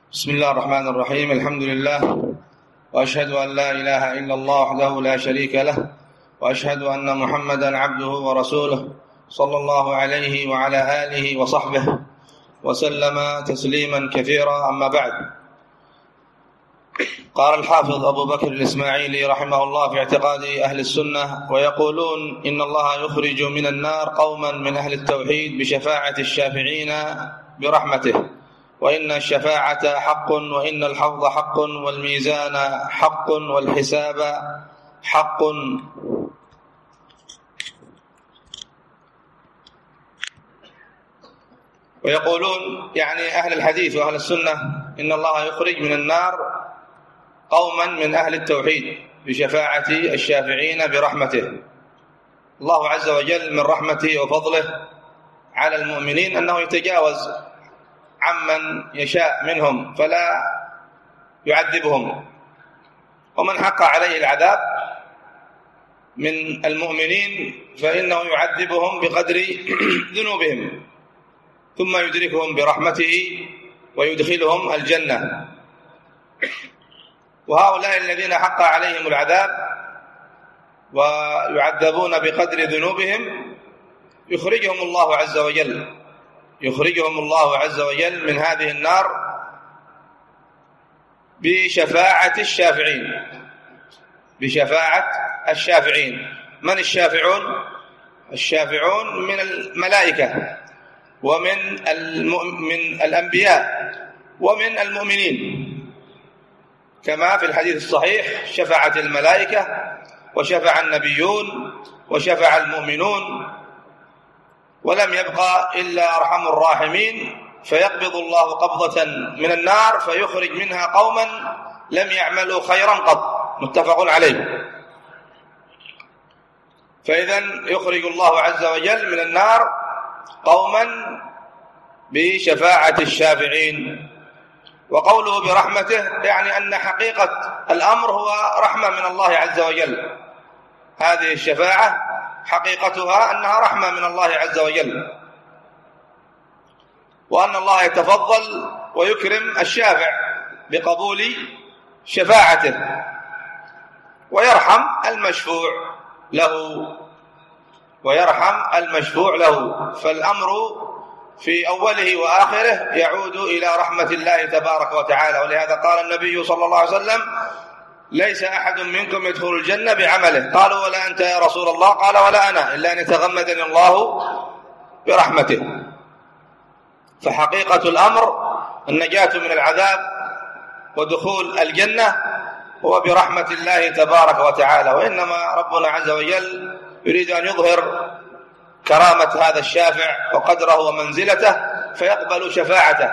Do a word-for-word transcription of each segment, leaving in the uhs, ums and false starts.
بسم الله الرحمن الرحيم. الحمد لله، وأشهد أن لا إله إلا الله وحده لا شريك له، وأشهد أن محمدا عبده ورسوله صلى الله عليه وعلى آله وصحبه وسلم تسليما كثيرا. أما بعد، قال الحافظ أبو بكر الإسماعيلي رحمه الله في اعتقاد أهل السنة: ويقولون إن الله يخرج من النار قوما من أهل التوحيد بشفاعة الشافعين برحمته، وإن الشفاعة حق، وإن الحوض حق، والميزان حق، والحساب حق. ويقولون يعني أهل الحديث وأهل السنة إن الله يخرج من النار قوما من أهل التوحيد بشفاعة الشافعين برحمته. الله عز وجل من رحمته وفضله على المؤمنين أنه يتجاوز عمن يشاء منهم فلا يعذبهم، ومن حق عليه العذاب من المؤمنين فإنه يعذبهم بقدر ذنوبهم، ثم يدركهم برحمته ويدخلهم الجنة. وهؤلاء الذين حق عليهم العذاب ويعذبون بقدر ذنوبهم يخرجهم الله عز وجل يخرجهم الله عز وجل من هذه النار بشفاعة الشافعين بشفاعة الشافعين. من الشافعون؟ الشافعون من الملائكة ومن من الأنبياء ومن المؤمنين، كما في الحديث الصحيح: شفعت الملائكة وشفع النبيون وشفع المؤمنون، ولم يبقى إلا أرحم الراحمين، فيقبض الله قبضة من النار فيخرج منها قوما لم يعملوا خيرا قط. متفق عليه. فإذن يخرج الله عز وجل من النار قوما بشفاعة الشافعين. وقوله برحمته يعني أن حقيقة الأمر هو رحمة من الله عز وجل. هذه الشفاعة حقيقتها أنها رحمة من الله عز وجل، وأن الله يتفضل ويكرم الشافع بقبول شفاعته ويرحم المشفوع له ويرحم المشفوع له فالأمر في أوله وآخره يعود إلى رحمة الله تبارك وتعالى. ولهذا قال النبي صلى الله عليه وسلم: ليس أحد منكم يدخل الجنة بعمله. قالوا: ولا أنت يا رسول الله؟ قال: ولا أنا، إلا أن يتغمدني الله برحمته. فحقيقة الأمر النجاة من العذاب ودخول الجنة هو برحمة الله تبارك وتعالى. وإنما ربنا عز وجل يريد أن يظهر كرامة هذا الشافع وقدره ومنزلته فيقبل شفاعته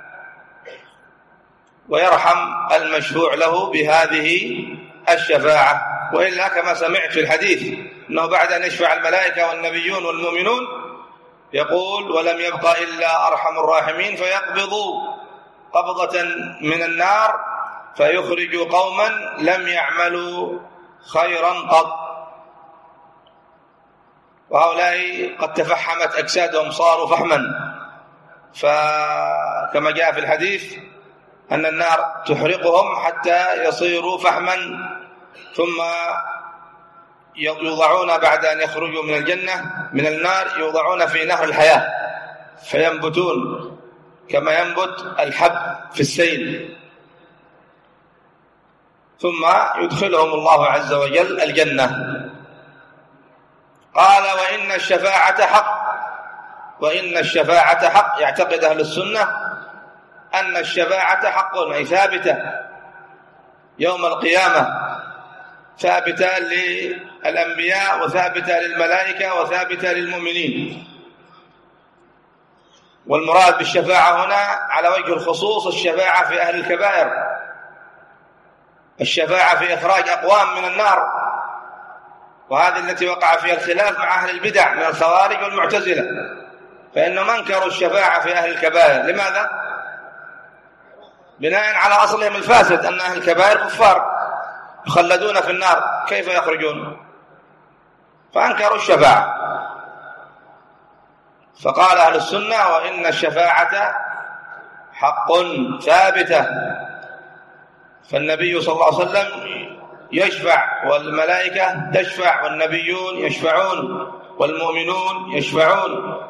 ويرحم المشفوع له بهذه الشفاعة. وإلا كما سمعت في الحديث أنه بعد أن يشفع الملائكة والنبيون والمؤمنون يقول: ولم يبقى إلا أرحم الراحمين، فيقبض قبضة من النار فيخرج قوما لم يعملوا خيرا قط. وهؤلاء قد تفحمت أجسادهم، صاروا فحما، فكما جاء في الحديث أن النار تحرقهم حتى يصيروا فحما، ثم يوضعون بعد أن يخرجوا من الجنة من النار يوضعون في نهر الحياة فينبتون كما ينبت الحب في السيل، ثم يدخلهم الله عز وجل الجنة. قال: وإن الشفاعة حق وإن الشفاعة حق. يعتقد أهل السنة أن الشفاعة حق، أي ثابتة يوم القيامة، ثابتة للأنبياء وثابتة للملائكة وثابتة للمؤمنين. والمراد بالشفاعة هنا على وجه الخصوص الشفاعة في أهل الكبائر، الشفاعة في إخراج أقوام من النار، وهذه التي وقع فيها الخلاف مع أهل البدع من الخوارج والمعتزلة، فإنهم أنكروا الشفاعة في أهل الكبائر. لماذا؟ بناء على أصلهم الفاسد أن أهل الكبائر كفار يخلدون في النار، كيف يخرجون؟ فأنكروا الشفاعة. فقال أهل السنة: وإن الشفاعة حق ثابتة، فالنبي صلى الله عليه وسلم يشفع والملائكة تشفع والنبيون يشفعون والمؤمنون يشفعون.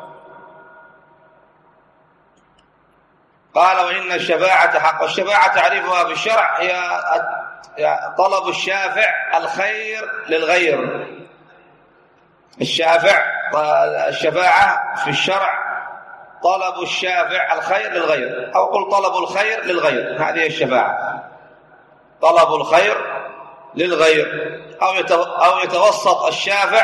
قال وإن الشفاعة حق. والشفاعة تعريفها في الشرع هي طلب الشافع الخير للغير. الشافع الشفاعة في الشرع طلب الشافع الخير للغير، أو قل طلب الخير للغير، هذه الشفاعة، طلب الخير للغير، أو يتوسط الشافع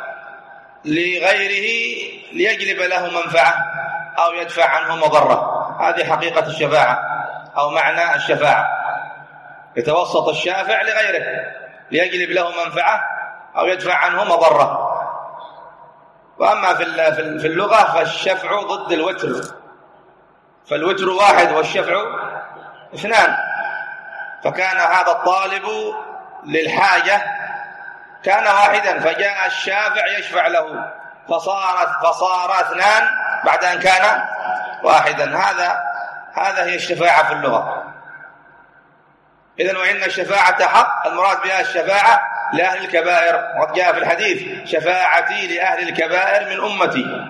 لغيره ليجلب له منفعة أو يدفع عنه مضرة. هذه حقيقة الشفاعة أو معنى الشفاعة، يتوسط الشافع لغيره ليجلب له منفعة أو يدفع عنه مضرة. وأما في اللغة فالشفع ضد الوتر، فالوتر واحد والشفع اثنان، فكان هذا الطالب للحاجة كان واحدا فجاء الشافع يشفع له فصارت فصار اثنان بعد أن كان واحدا. هذا هذا هي الشفاعة في اللغة. إذن وإن الشفاعة حق، المراد بها الشفاعة لأهل الكبائر، وقد جاء في الحديث شفاعتي لأهل الكبائر من أمتي.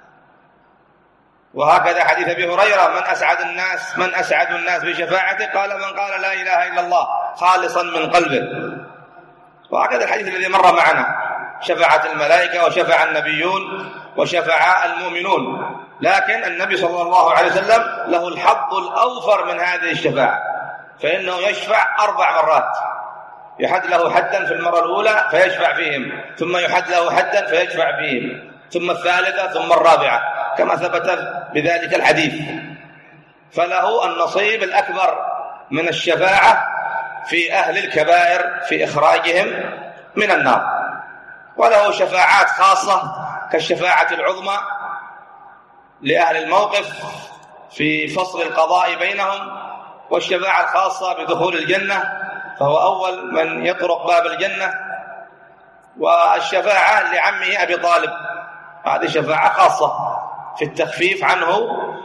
وهكذا حديث أبي هريرة من أسعد الناس من أسعد الناس بشفاعته؟ قال من قال لا إله إلا الله خالصا من قلبه. وهكذا الحديث الذي مر معنا، شفاعة الملائكة وشفع النبيون وشفع المؤمنون، لكن النبي صلى الله عليه وسلم له الحظ الأوفر من هذه الشفاعة، فإنه يشفع أربع مرات، يحد له حدا في المرة الأولى فيشفع فيهم، ثم يحد له حدا فيشفع فيهم، ثم الثالثة، ثم الرابعة، كما ثبت بذلك الحديث. فله النصيب الأكبر من الشفاعة في أهل الكبائر في إخراجهم من النار. وله شفاعات خاصة كالشفاعة العظمى لأهل الموقف في فصل القضاء بينهم، والشفاعة الخاصة بدخول الجنة فهو أول من يطرق باب الجنة، والشفاعة لعمه أبي طالب هذه شفاعة خاصة في التخفيف عنه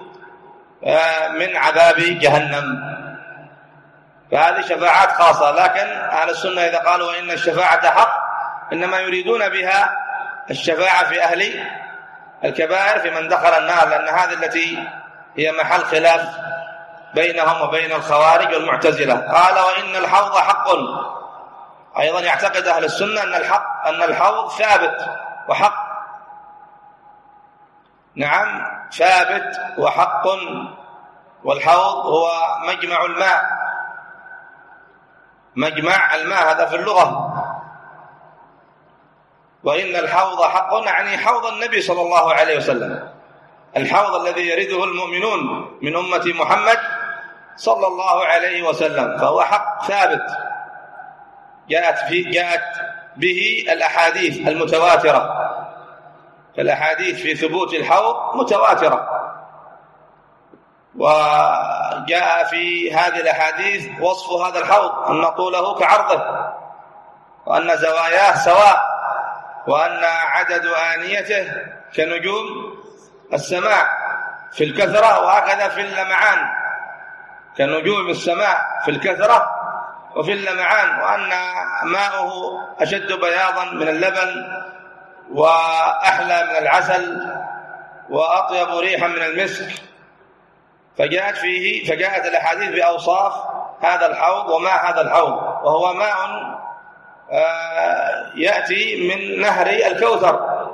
من عذاب جهنم، فهذه شفاعات خاصة. لكن أهل السنة إذا قالوا إن الشفاعة حق إنما يريدون بها الشفاعة في أهل الكبائر في من دخل النار، لأن هذه التي هي محل خلاف بينهم وبين الخوارج والمعتزلة. قال وإن الحوض حق، أيضا يعتقد أهل السنة أن الحق أن الحوض ثابت وحق، نعم ثابت وحق. والحوض هو مجمع الماء، مجمع الماء هذا في اللغة. وإن الحوض حق يعني حوض النبي صلى الله عليه وسلم، الحوض الذي يرده المؤمنون من أمة محمد صلى الله عليه وسلم، فهو حق ثابت جاءت, في جاءت به الأحاديث المتواترة، فالأحاديث في ثبوت الحوض متواترة، وجاء في هذه الأحاديث وصف هذا الحوض أن طوله كعرضه، وأن زواياه سواء، وأن عدد آنيته كنجوم السماء في الكثرة، وهكذا في اللمعان كنجوم السماء في الكثرة وفي اللمعان، وأن ماؤه أشد بياضا من اللبن وأحلى من العسل وأطيب ريحا من المسك. فجاءت فيه فجاءت الأحاديث بأوصاف هذا الحوض وما هذا الحوض، وهو ماء يأتي من نهر الكوثر،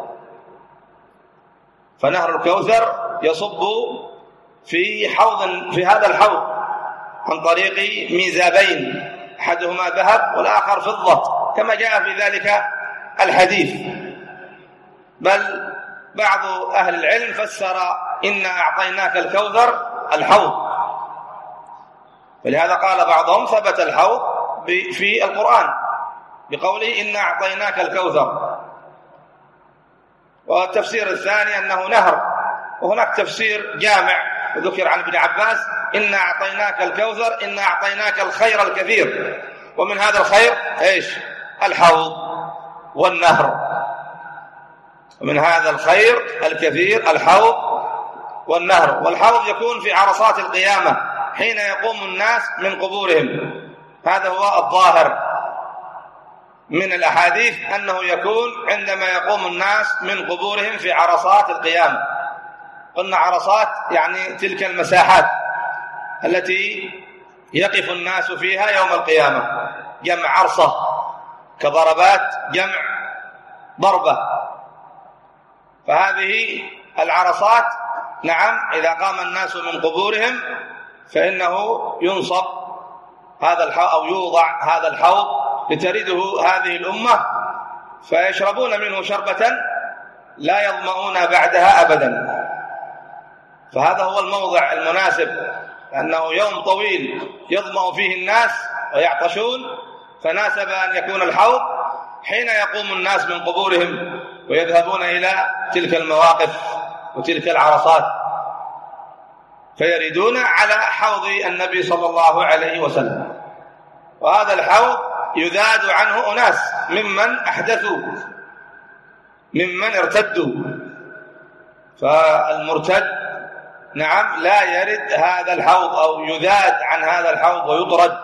فنهر الكوثر يصب في حوض في هذا الحوض عن طريق ميزابين، أحدهما ذهب والآخر فضة، كما جاء في ذلك الحديث. بل بعض أهل العلم فسر إنا أعطيناك الكوثر الحوض، ولهذا قال بعضهم ثبت الحوض في القرآن بقوله إنا أعطيناك الكوثر. والتفسير الثاني أنه نهر، وهناك تفسير جامع وذكر عن ابن عباس إنا أعطيناك الكوثر إنا أعطيناك الخير الكثير، ومن هذا الخير إيش؟ الحوض والنهر، ومن هذا الخير الكثير الحوض والنهر. والحوض يكون في عرصات القيامة حين يقوم الناس من قبورهم. هذا هو الظاهر من الأحاديث، أنه يكون عندما يقوم الناس من قبورهم في عرصات القيامة. قلنا عرصات يعني تلك المساحات التي يقف الناس فيها يوم القيامة، جمع عرصة، كضربات جمع ضربة. فهذه العرصات نعم إذا قام الناس من قبورهم فإنه ينصب هذا الحوض أو يوضع هذا الحوض لترده هذه الأمة، فيشربون منه شربة لا يظمؤون بعدها أبدا. فهذا هو الموضع المناسب، لأنه يوم طويل يظمأ فيه الناس ويعطشون، فناسب أن يكون الحوض حين يقوم الناس من قبورهم ويذهبون إلى تلك المواقف وتلك العرصات، فيردون على حوض النبي صلى الله عليه وسلم. وهذا الحوض يذاد عنه أناس ممن أحدثوا، ممن ارتدوا. فالمرتد نعم لا يرد هذا الحوض أو يذاد عن هذا الحوض ويطرد،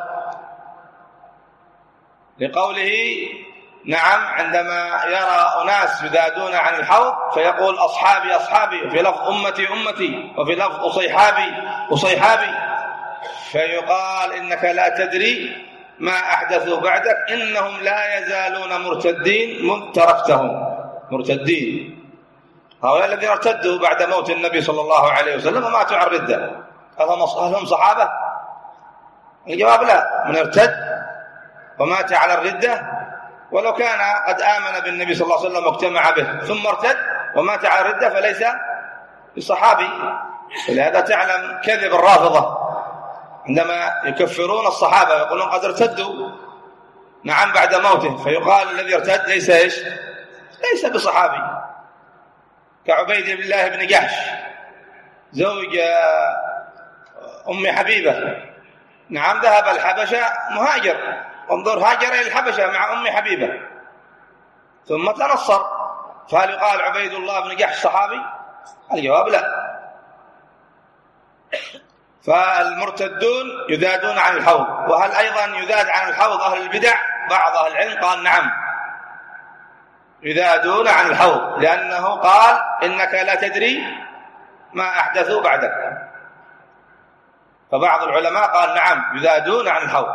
لقوله نعم عندما يرى أناس يذادون عن الحوض فيقول أصحابي أصحابي، في لفظ أمتي أمتي، وفي لفظ أصيحابي أصيحابي، فيقال إنك لا تدري ما أحدثوا بعدك، إنهم لا يزالون مرتدين مذ تركتهم. مرتدين هؤلاء الذين ارتدوا بعد موت النبي صلى الله عليه وسلم وماتوا عن ردة، هل هم صحابة؟ الجواب لا. من ارتد ومات على الردة ولو كان قد آمن بالنبي صلى الله عليه وسلم واجتمع به ثم ارتد ومات على الردة فليس بصحابي. ولهذا تعلم كذب الرافضة عندما يكفرون الصحابة يقولون قد ارتدوا نعم بعد موته، فيقال الذي ارتد ليس ايش؟ ليس بصحابي. كعبيد الله بن جحش زوج أم حبيبة، نعم ذهب الحبشة مهاجر، انظر هاجر إلى الحبشة مع أم حبيبة ثم تنصر، فهل يقال عبيد الله بن جحش صحابي؟ الجواب لا. فالمرتدون يذادون عن الحوض. وهل أيضا يذاد عن الحوض أهل البدع؟ بعض أهل العلم قال نعم يذادون عن الحوض، لأنه قال إنك لا تدري ما أحدثوا بعدك. فبعض العلماء قال نعم يذادون عن الحوض.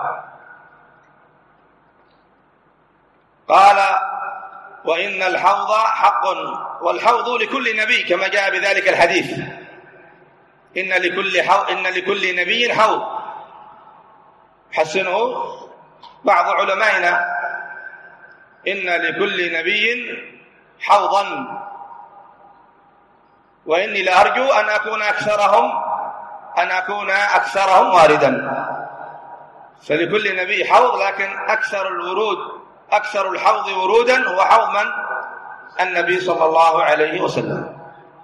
قال وإن الحوض حق، والحوض لكل نبي كما جاء بذلك الحديث، إن لكل حوض إن لكل نبي حوض. حسنه بعض علمائنا إن لكل نبي حوضا، وإني لأرجو أن أكون أكثرهم أن أكون أكثرهم واردا. فلكل نبي حوض، لكن أكثر الورود أكثر الحوض ورودا هو حوض من؟ النبي صلى الله عليه وسلم.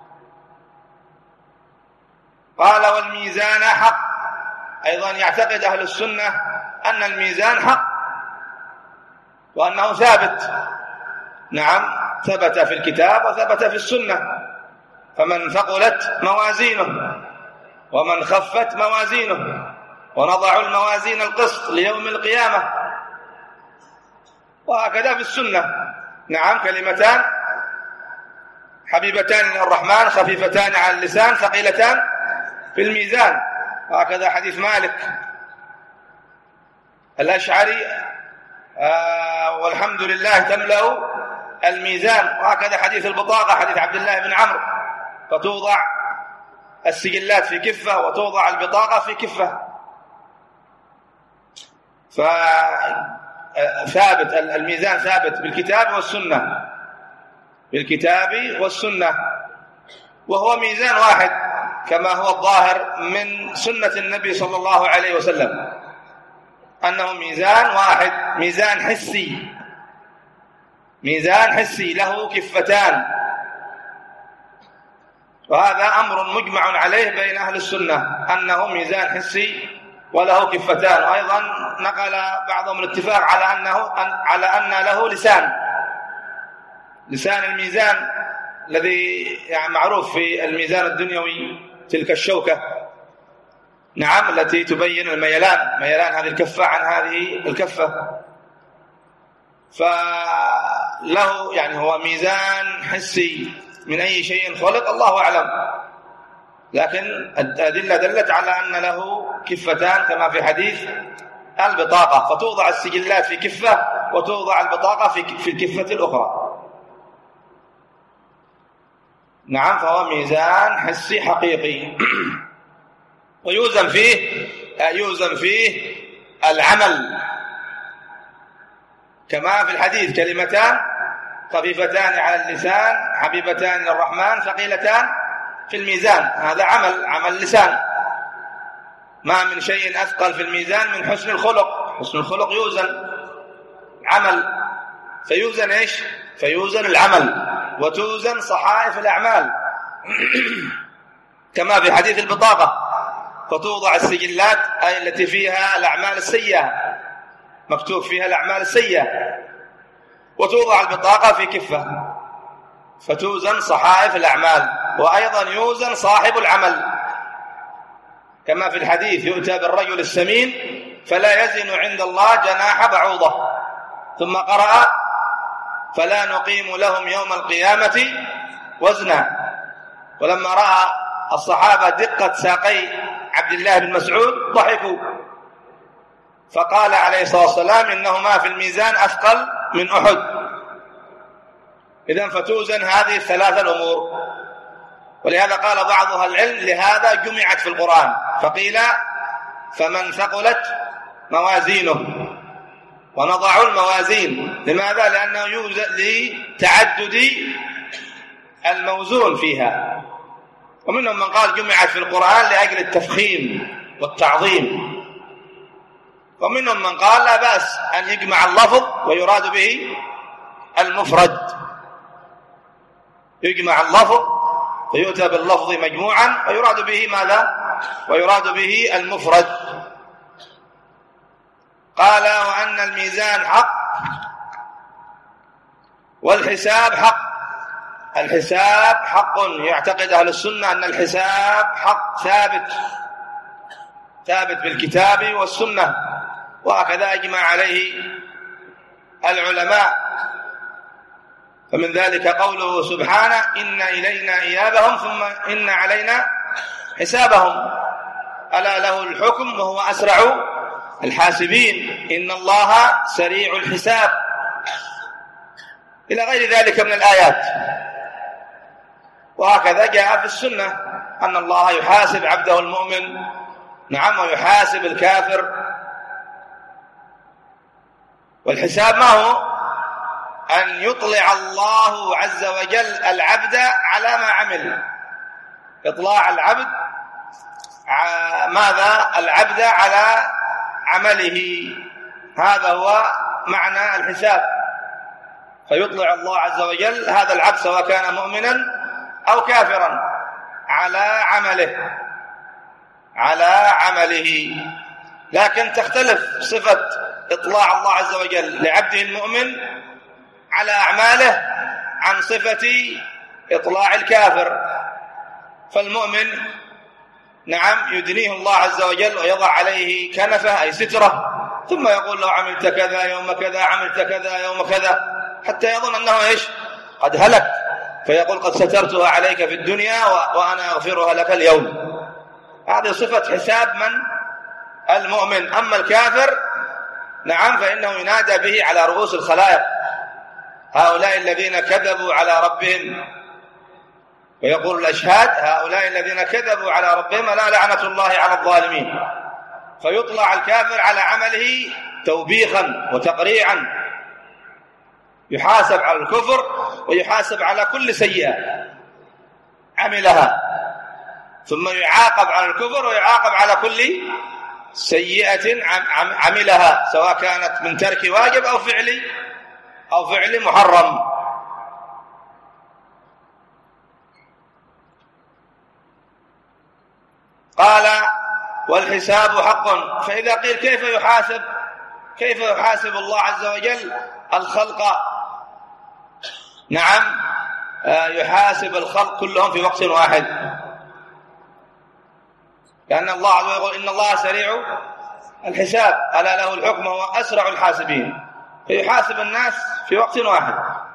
قال والميزان حق، أيضا يعتقد أهل السنة أن الميزان حق وأنه ثابت. نعم ثبت في الكتاب وثبت في السنة. فمن ثقلت موازينه ومن خفت موازينه ونضع الموازين القسط ليوم القيامة، وهكذا في السنة. نعم كلمتان حبيبتان للرحمن خفيفتان على اللسان ثقيلتان في الميزان، وهكذا حديث مالك الأشعري آه والحمد لله تملأ الميزان، وهكذا حديث البطاقة حديث عبد الله بن عمرو، فتوضع السجلات في كفة وتوضع البطاقة في كفة. فثابت الميزان ثابت بالكتاب والسنة، بالكتاب والسنة، وهو ميزان واحد كما هو الظاهر من سنة النبي صلى الله عليه وسلم، أنه ميزان واحد، ميزان حسي، ميزان حسي له كفتان. وهذا أمر مجمع عليه بين أهل السنة أنه ميزان حسي وله كفتان. وأيضا نقل بعضهم الاتفاق على أنه على أن له لسان، لسان الميزان الذي يعني معروف في الميزان الدنيوي تلك الشوكة، نعم، التي تبين الميلان، ميلان هذه الكفة عن هذه الكفة. فله يعني هو ميزان حسي من أي شيء خلق الله أعلم، لكن الأدلة دلت على أن له كفتان كما في حديث البطاقة، فتوضع السجلات في كفة وتوضع البطاقة في الكفة الأخرى. نعم، فهو ميزان حسي حقيقي. ويوزن فيه يوزن فيه العمل، كما في الحديث: كلمتان خفيفتان على اللسان حبيبتان للرحمن ثقيلتان في الميزان. هذا عمل عمل لسان. ما من شيء أثقل في الميزان من حسن الخلق. حسن الخلق يوزن عمل، فيوزن إيش؟ فيوزن العمل وتوزن صحائف الأعمال كما في حديث البطاقة، فتوضع السجلات أي التي فيها الأعمال السيئة، مكتوب فيها الأعمال السيئة، وتوضع البطاقة في كفة فتوزن صحائف الأعمال، وأيضا يوزن صاحب العمل كما في الحديث: يؤتى بالرجل السمين فلا يزن عند الله جناح بعوضة. ثم قرأ: فلا نقيم لهم يوم القيامة وزنا. ولما رأى الصحابة دقة ساقي عبد الله بن مسعود ضحكوا، فقال عليه الصلاة والسلام: إنهما في الميزان أثقل من أحد. إذن فتوزن هذه الثلاثة الأمور. ولهذا قال بعض أهل العلم: لهذا جمعت في القرآن، فقيل: فمن ثقلت موازينه، ونضع الموازين. لماذا؟ لأنه يوزن لتعدد الموزون فيها. ومنهم من قال جمعت في القرآن لأجل التفخيم والتعظيم، ومنهم من قال لا بأس أن يجمع اللفظ ويراد به المفرد، يجمع اللفظ فيؤتى باللفظ مجموعا ويراد به ماذا؟ ويراد به المفرد. قال: وأن الميزان حق والحساب حق. الحساب حق، يعتقد أهل السنة أن الحساب حق ثابت ثابت بالكتاب والسنة، وهكذا أجمع عليه العلماء. فمن ذلك قوله سبحانه: إن إلينا إيابهم ثم إن علينا حسابهم، ألا له الحكم وهو أسرع الحاسبين، إن الله سريع الحساب، إلى غير ذلك من الآيات. وهكذا جاء في السنة أن الله يحاسب عبده المؤمن، نعم، ويحاسب الكافر. والحساب ما هو؟ أن يطلع الله عز وجل العبد على ما عمل. إطلاع العبد ماذا؟ العبد على عمله، هذا هو معنى الحساب. فيطلع الله عز وجل هذا العبد سواء كان مؤمنا أو كافرا على عمله على عمله لكن تختلف صفة إطلاع الله عز وجل لعبده المؤمن على أعماله عن صفة إطلاع الكافر. فالمؤمن نعم يدنيه الله عز وجل ويضع عليه كنفة أي سترة، ثم يقول له عملت كذا يوم كذا، عملت كذا يوم كذا، حتى يظن أنه إيش؟ قد هلك، فيقول قد سترتها عليك في الدنيا وأنا أغفرها لك اليوم. هذه صفة حساب من؟ المؤمن. أما الكافر نعم فإنه ينادى به على رؤوس الخلائق: هؤلاء الذين كذبوا على ربهم، ويقول الأشهاد: هؤلاء الذين كذبوا على ربهم لا لعنة الله على الظالمين. فيطلع الكافر على عمله توبيخا وتقريعا، يحاسب على الكفر ويحاسب على كل سيئة عملها، ثم يعاقب على الكفر ويعاقب على كل سيئة عملها، سواء كانت من ترك واجب أو فعل أو فعل محرم. قال: والحساب حق. فإذا قيل كيف يحاسب كيف يحاسب الله عز وجل الخلق؟ نعم يحاسب الخلق كلهم في وقت واحد، لأن الله عز وجل يقول إن الله سريع الحساب ألا له الحكم وهو أسرع الحاسبين، فيحاسب الناس في وقت واحد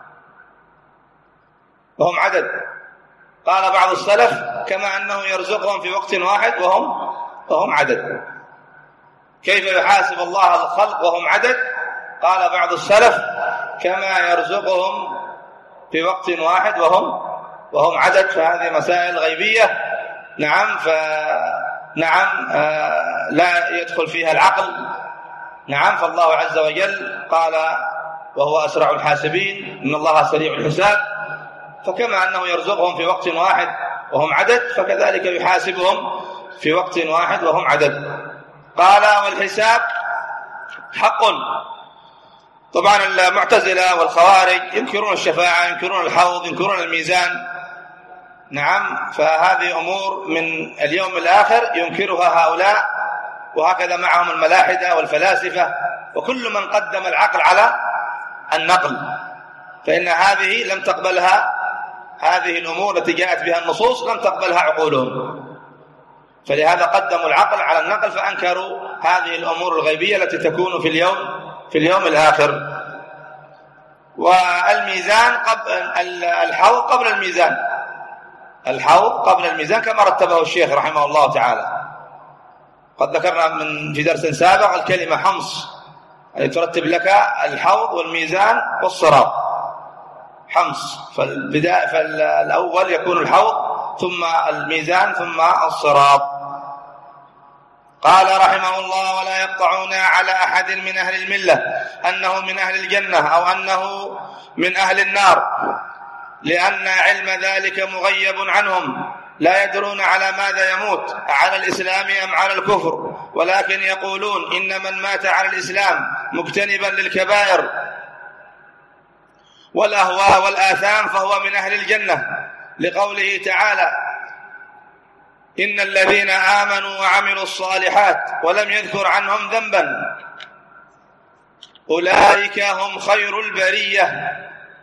وهم عدد. قال بعض السلف كما أنه يرزقهم في وقت واحد وهم وهم عدد. كيف يحاسب الله الخلق وهم عدد؟ قال بعض السلف كما يرزقهم في وقت واحد وهم وهم عدد. فهذه مسائل غيبية، نعم، فنعم آه لا يدخل فيها العقل، نعم. فالله عز وجل قال وهو أسرع الحاسبين، إن الله سريع الحساب، فكما أنه يرزقهم في وقت واحد وهم عدد فكذلك يحاسبهم في وقت واحد وهم عدد. قال والحساب حق. طبعا المعتزلة والخوارج ينكرون الشفاعة، ينكرون الحوض، ينكرون الميزان، نعم. فهذه أمور من اليوم الآخر ينكرها هؤلاء، وهكذا معهم الملاحدة والفلاسفة وكل من قدم العقل على النقل، فإن هذه لم تقبلها، هذه الأمور التي جاءت بها النصوص لم تقبلها عقولهم، فلهذا قدموا العقل على النقل فأنكروا هذه الأمور الغيبية التي تكون في اليوم في اليوم الآخر. والميزان قبل الحوض قبل الميزان، الحوض قبل الميزان كما رتبه الشيخ رحمه الله تعالى. قد ذكرنا من في درس سابق الكلمة حمص، يعني ترتب لك الحوض والميزان والصراط، حمص. فالبداية فالأول يكون الحوض ثم الميزان ثم الصراط. قال رحمه الله ولا يقطعون على أحد من أهل الملة أنه من أهل الجنة أو أنه من أهل النار، لأن علم ذلك مغيب عنهم، لا يدرون على ماذا يموت، على الإسلام أم على الكفر، ولكن يقولون إن من مات على الإسلام مجتنبا للكبائر والأهواء والآثام فهو من أهل الجنة، لقوله تعالى إن الذين آمنوا وعملوا الصالحات ولم يذكر عنهم ذنبا أولئك هم خير البرية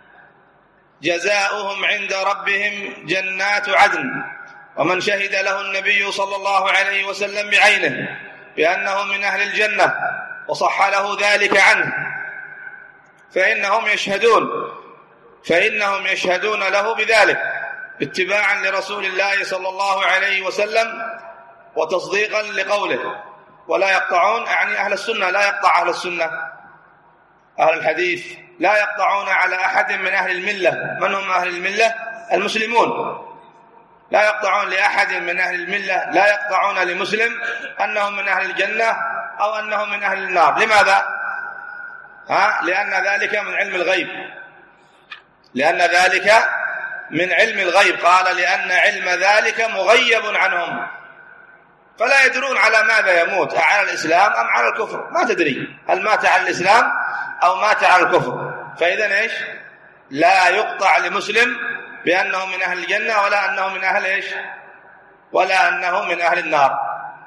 جزاؤهم عند ربهم جنات عدن. ومن شهد له النبي صلى الله عليه وسلم بعينه بأنه من أهل الجنة وصح له ذلك عنه فإنهم يشهدون فإنهم يشهدون له بذلك اتباعا لرسول الله صلى الله عليه وسلم وتصديقا لقوله. ولا يقطعون، يعني أهل السنة لا يقطع أهل السنة أهل الحديث لا يقطعون على أحد من أهل الملة. من هم أهل الملة؟ المسلمون. لا يقطعون لأحد من أهل الملة، لا يقطعون لمسلم أنهم من أهل الجنة أو أنهم من أهل النار. لماذا؟ ها؟ لأن ذلك من علم الغيب، لأن ذلك من علم الغيب. قال لأن علم ذلك مغيب عنهم، فلا يدرون على ماذا يموت، على الإسلام أم على الكفر، ما تدري هل مات على الإسلام أو مات على الكفر. فإذا إيش؟ لا يقطع لمسلم بأنه من أهل الجنة ولا أنه من أهل إيش؟ ولا أنه من أهل النار.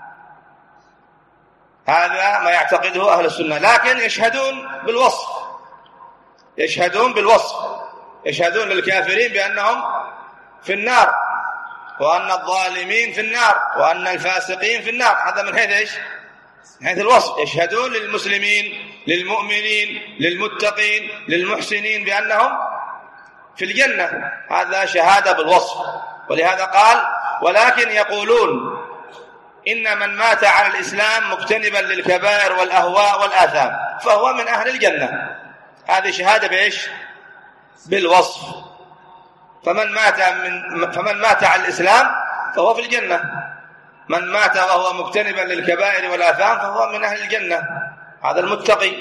هذا ما يعتقده أهل السنة، لكن يشهدون بالوصف، يشهدون بالوصف يشهدون للكافرين بأنهم في النار، وأن الظالمين في النار، وأن الفاسقين في النار. هذا من حيث إيش؟ من حيث الوصف. يشهدون للمسلمين، للمؤمنين، للمتقين، للمحسنين بأنهم في الجنة. هذا شهادة بالوصف. ولهذا قال ولكن يقولون إن من مات على الإسلام مجتنبا للكبائر والأهواء والآثام فهو من أهل الجنة. هذه شهادة بإيش؟ بالوصف. فمن مات من فمن مات على الإسلام فهو في الجنة، من مات وهو مجتنبا للكبائر والآثام فهو من أهل الجنة، هذا المتقي.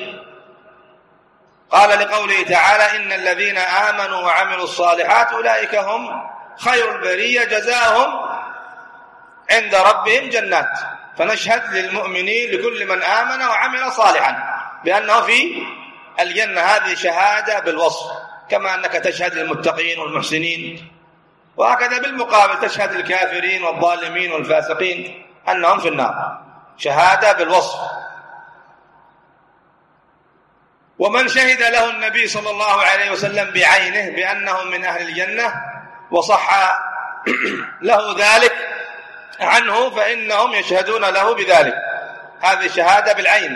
قال لقوله تعالى إن الذين آمنوا وعملوا الصالحات أولئك هم خير البرية جزاؤهم عند ربهم جنات. فنشهد للمؤمنين لكل من آمن وعمل صالحا بأنه في الجنة. هذه شهادة بالوصف، كما أنك تشهد للمتقين والمحسنين، وهكذا بالمقابل تشهد للكافرين والظالمين والفاسقين أنهم في النار. شهادة بالوصف. ومن شهد له النبي صلى الله عليه وسلم بعينه بأنه من أهل الجنة وصح له ذلك عنه فإنهم يشهدون له بذلك. هذه شهادة بالعين،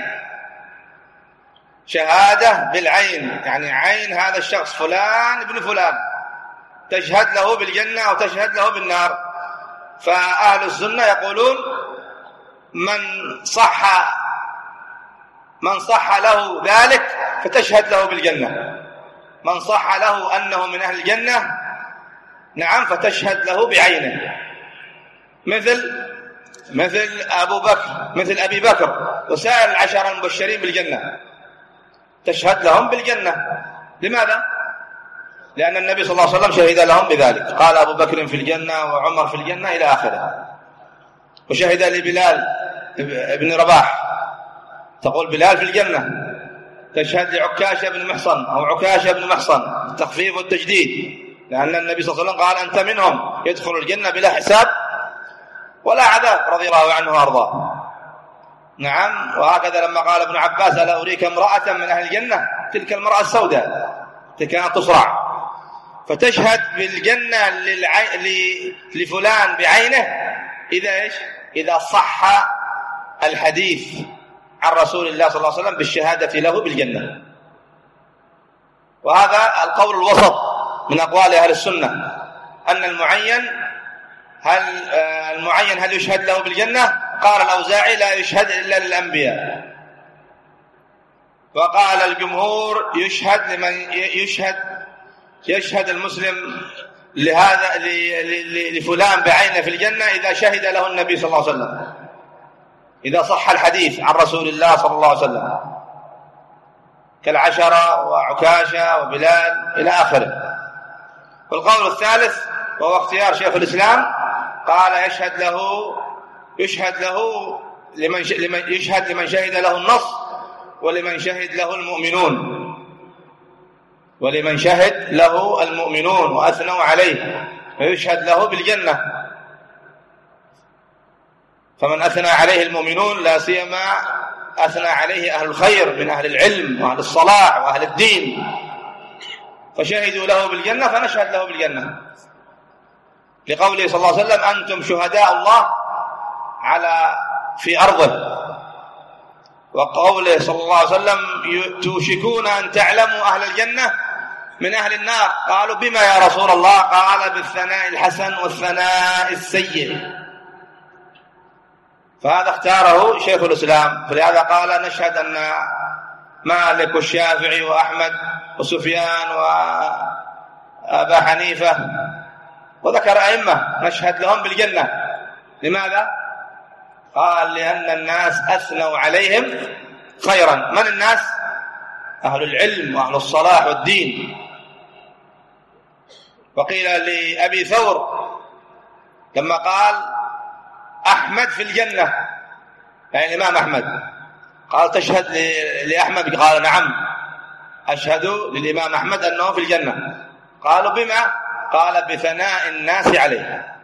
شهادة بالعين، يعني عين هذا الشخص فلان ابن فلان تشهد له بالجنة أو تشهد له بالنار. فأهل السنة يقولون من صح من صح له ذلك فتشهد له بالجنة، من صح له أنه من أهل الجنة نعم فتشهد له بعينه، مثل مثل أبو بكر مثل أبي بكر وسائر العشرة المبشرين بالجنة تشهد لهم بالجنة. لماذا؟ لأن النبي صلى الله عليه وسلم شهد لهم بذلك، قال أبو بكر في الجنة وعمر في الجنة إلى آخره. وشهد لبلال ابن رباح، تقول بلال في الجنة، تشهد لعكاشة بن محصن أو عكاشة بن محصن، التخفيف والتجديد، لأن النبي صلى الله عليه وسلم قال أنت منهم يدخل الجنة بلا حساب ولا عذاب رضي الله عنه وأرضاه. نعم. وهكذا لما قال ابن عباس ألا أريك امرأة من أهل الجنة، تلك المرأة السوداء كانت تصرع، فتشهد بالجنة للعي... لفلان بعينه إذا إيش؟ إذا صح الحديث عن رسول الله صلى الله عليه وسلم بالشهادة له بالجنة. وهذا القول الوسط من أقوال أهل السنة، أن المعين هل المعين هل يشهد له بالجنة؟ قال الأوزاعي لا يشهد إلا للأنبياء، وقال الجمهور يشهد لمن يشهد يشهد المسلم لهذا لفلان بعينه في الجنة إذا شهد له النبي صلى الله عليه وسلم، إذا صح الحديث عن رسول الله صلى الله عليه وسلم، كالعشرة وعكاشة وبلال إلى آخره. والقول الثالث وهو اختيار شيخ الإسلام، قال يشهد له يشهد له لمن يشهد لمن شهد له النص ولمن شهد له المؤمنون ولمن شهد له المؤمنون وأثنوا عليه، فيشهد له بالجنة. فمن أثنى عليه المؤمنون لا سيما أثنى عليه أهل الخير من أهل العلم وأهل الصلاح وأهل الدين، فشهدوا له بالجنة فنشهد له بالجنة، لقوله صلى الله عليه وسلم أنتم شهداء الله على في أرضه، وقوله صلى الله عليه وسلم توشكون أن تعلموا أهل الجنة من أهل النار، قالوا بما يا رسول الله؟ قال بالثناء الحسن والثناء السيء. فهذا اختاره شيخ الإسلام، فلهذا قال نشهد أن مالك والشافعي وأحمد وسفيان وأبا حنيفة وذكر أئمة نشهد لهم بالجنة. لماذا؟ قال لأن الناس أثنوا عليهم خيرا. من الناس؟ أهل العلم وأهل الصلاح والدين. وقيل لأبي ثور لما قال أحمد في الجنة، يعني الإمام أحمد، قال تشهد لأحمد؟ قال نعم أشهد للإمام أحمد أنه في الجنة. قالوا بما؟ قال بثناء الناس عليه.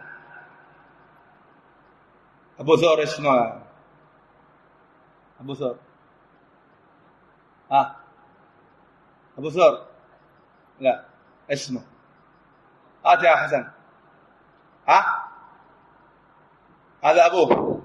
أبو ثور اسمه أبو ثور ها أبو ثور لا اسمه هات يا حسن، ها هذا أبوه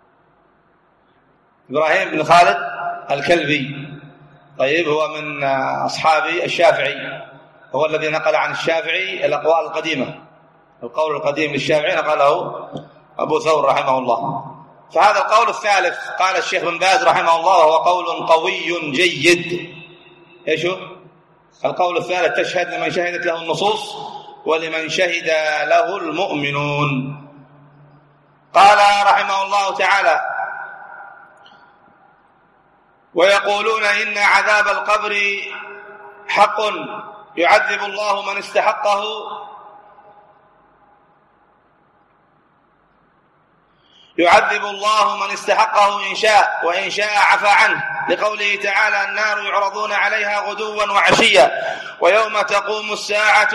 إبراهيم بن خالد الكلبي. طيب هو من أصحاب الشافعي، هو الذي نقل عن الشافعي الأقوال القديمة، القول القديم للشافعي نقله أبو ثور رحمه الله. فهذا القول الثالث قال الشيخ بن باز رحمه الله وهو قول قوي جيد. إيش هو؟ القول الثالث تشهد لمن شهدت له النصوص ولمن شهد له المؤمنون. قال رحمه الله تعالى ويقولون إن عذاب القبر حق يعذب الله من استحقه يعذب الله من استحقه إن شاء وإن شاء عفى عنه، لقوله تعالى النار يعرضون عليها غدوا وعشيا ويوم تقوم الساعة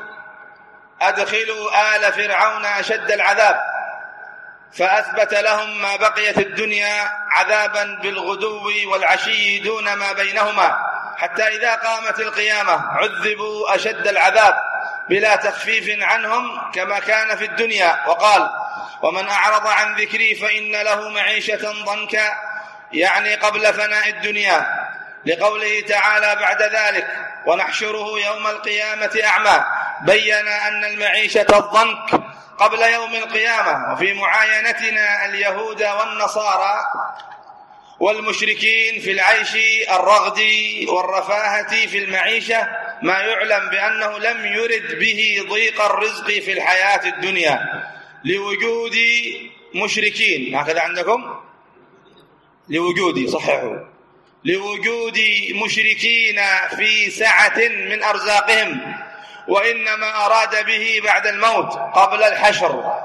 أدخلوا آل فرعون أشد العذاب، فأثبت لهم ما بقيت الدنيا عذابا بالغدو والعشي دون ما بينهما، حتى إذا قامت القيامة عذبوا أشد العذاب بلا تخفيف عنهم كما كان في الدنيا. وقال ومن أعرض عن ذكري فإن له معيشة ضنكا، يعني قبل فناء الدنيا، لقوله تعالى بعد ذلك ونحشره يوم القيامة أعمى، بين أن المعيشة الضنك قبل يوم القيامة. وفي معاينتنا اليهود والنصارى والمشركين في العيش الرغد والرفاهة في المعيشة ما يعلم بأنه لم يرد به ضيق الرزق في الحياة الدنيا لوجود مشركين، هكذا عندكم لوجود صححوا لوجود مشركين في سعة من أرزاقهم، وإنما أراد به بعد الموت قبل الحشر.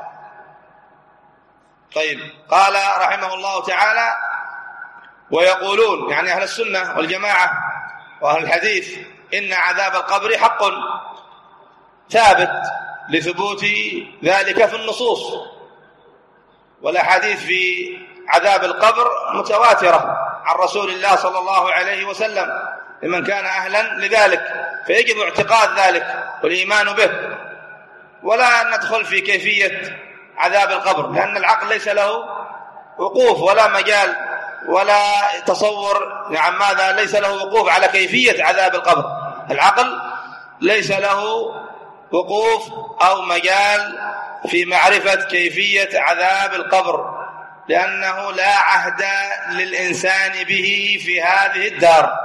طيب، قال رحمه الله تعالى ويقولون، يعني أهل السنة والجماعة وأهل الحديث، إن عذاب القبر حق ثابت لثبوت ذلك في النصوص، والأحاديث في عذاب القبر متواترة عن رسول الله صلى الله عليه وسلم لمن كان أهلا لذلك، فيجب اعتقاد ذلك والإيمان به، ولا ندخل في كيفية عذاب القبر، لأن العقل ليس له وقوف ولا مجال ولا تصور، نعم ماذا ليس له وقوف على كيفية عذاب القبر. العقل ليس له وقوف أو مجال في معرفة كيفية عذاب القبر، لأنه لا عهد للإنسان به في هذه الدار.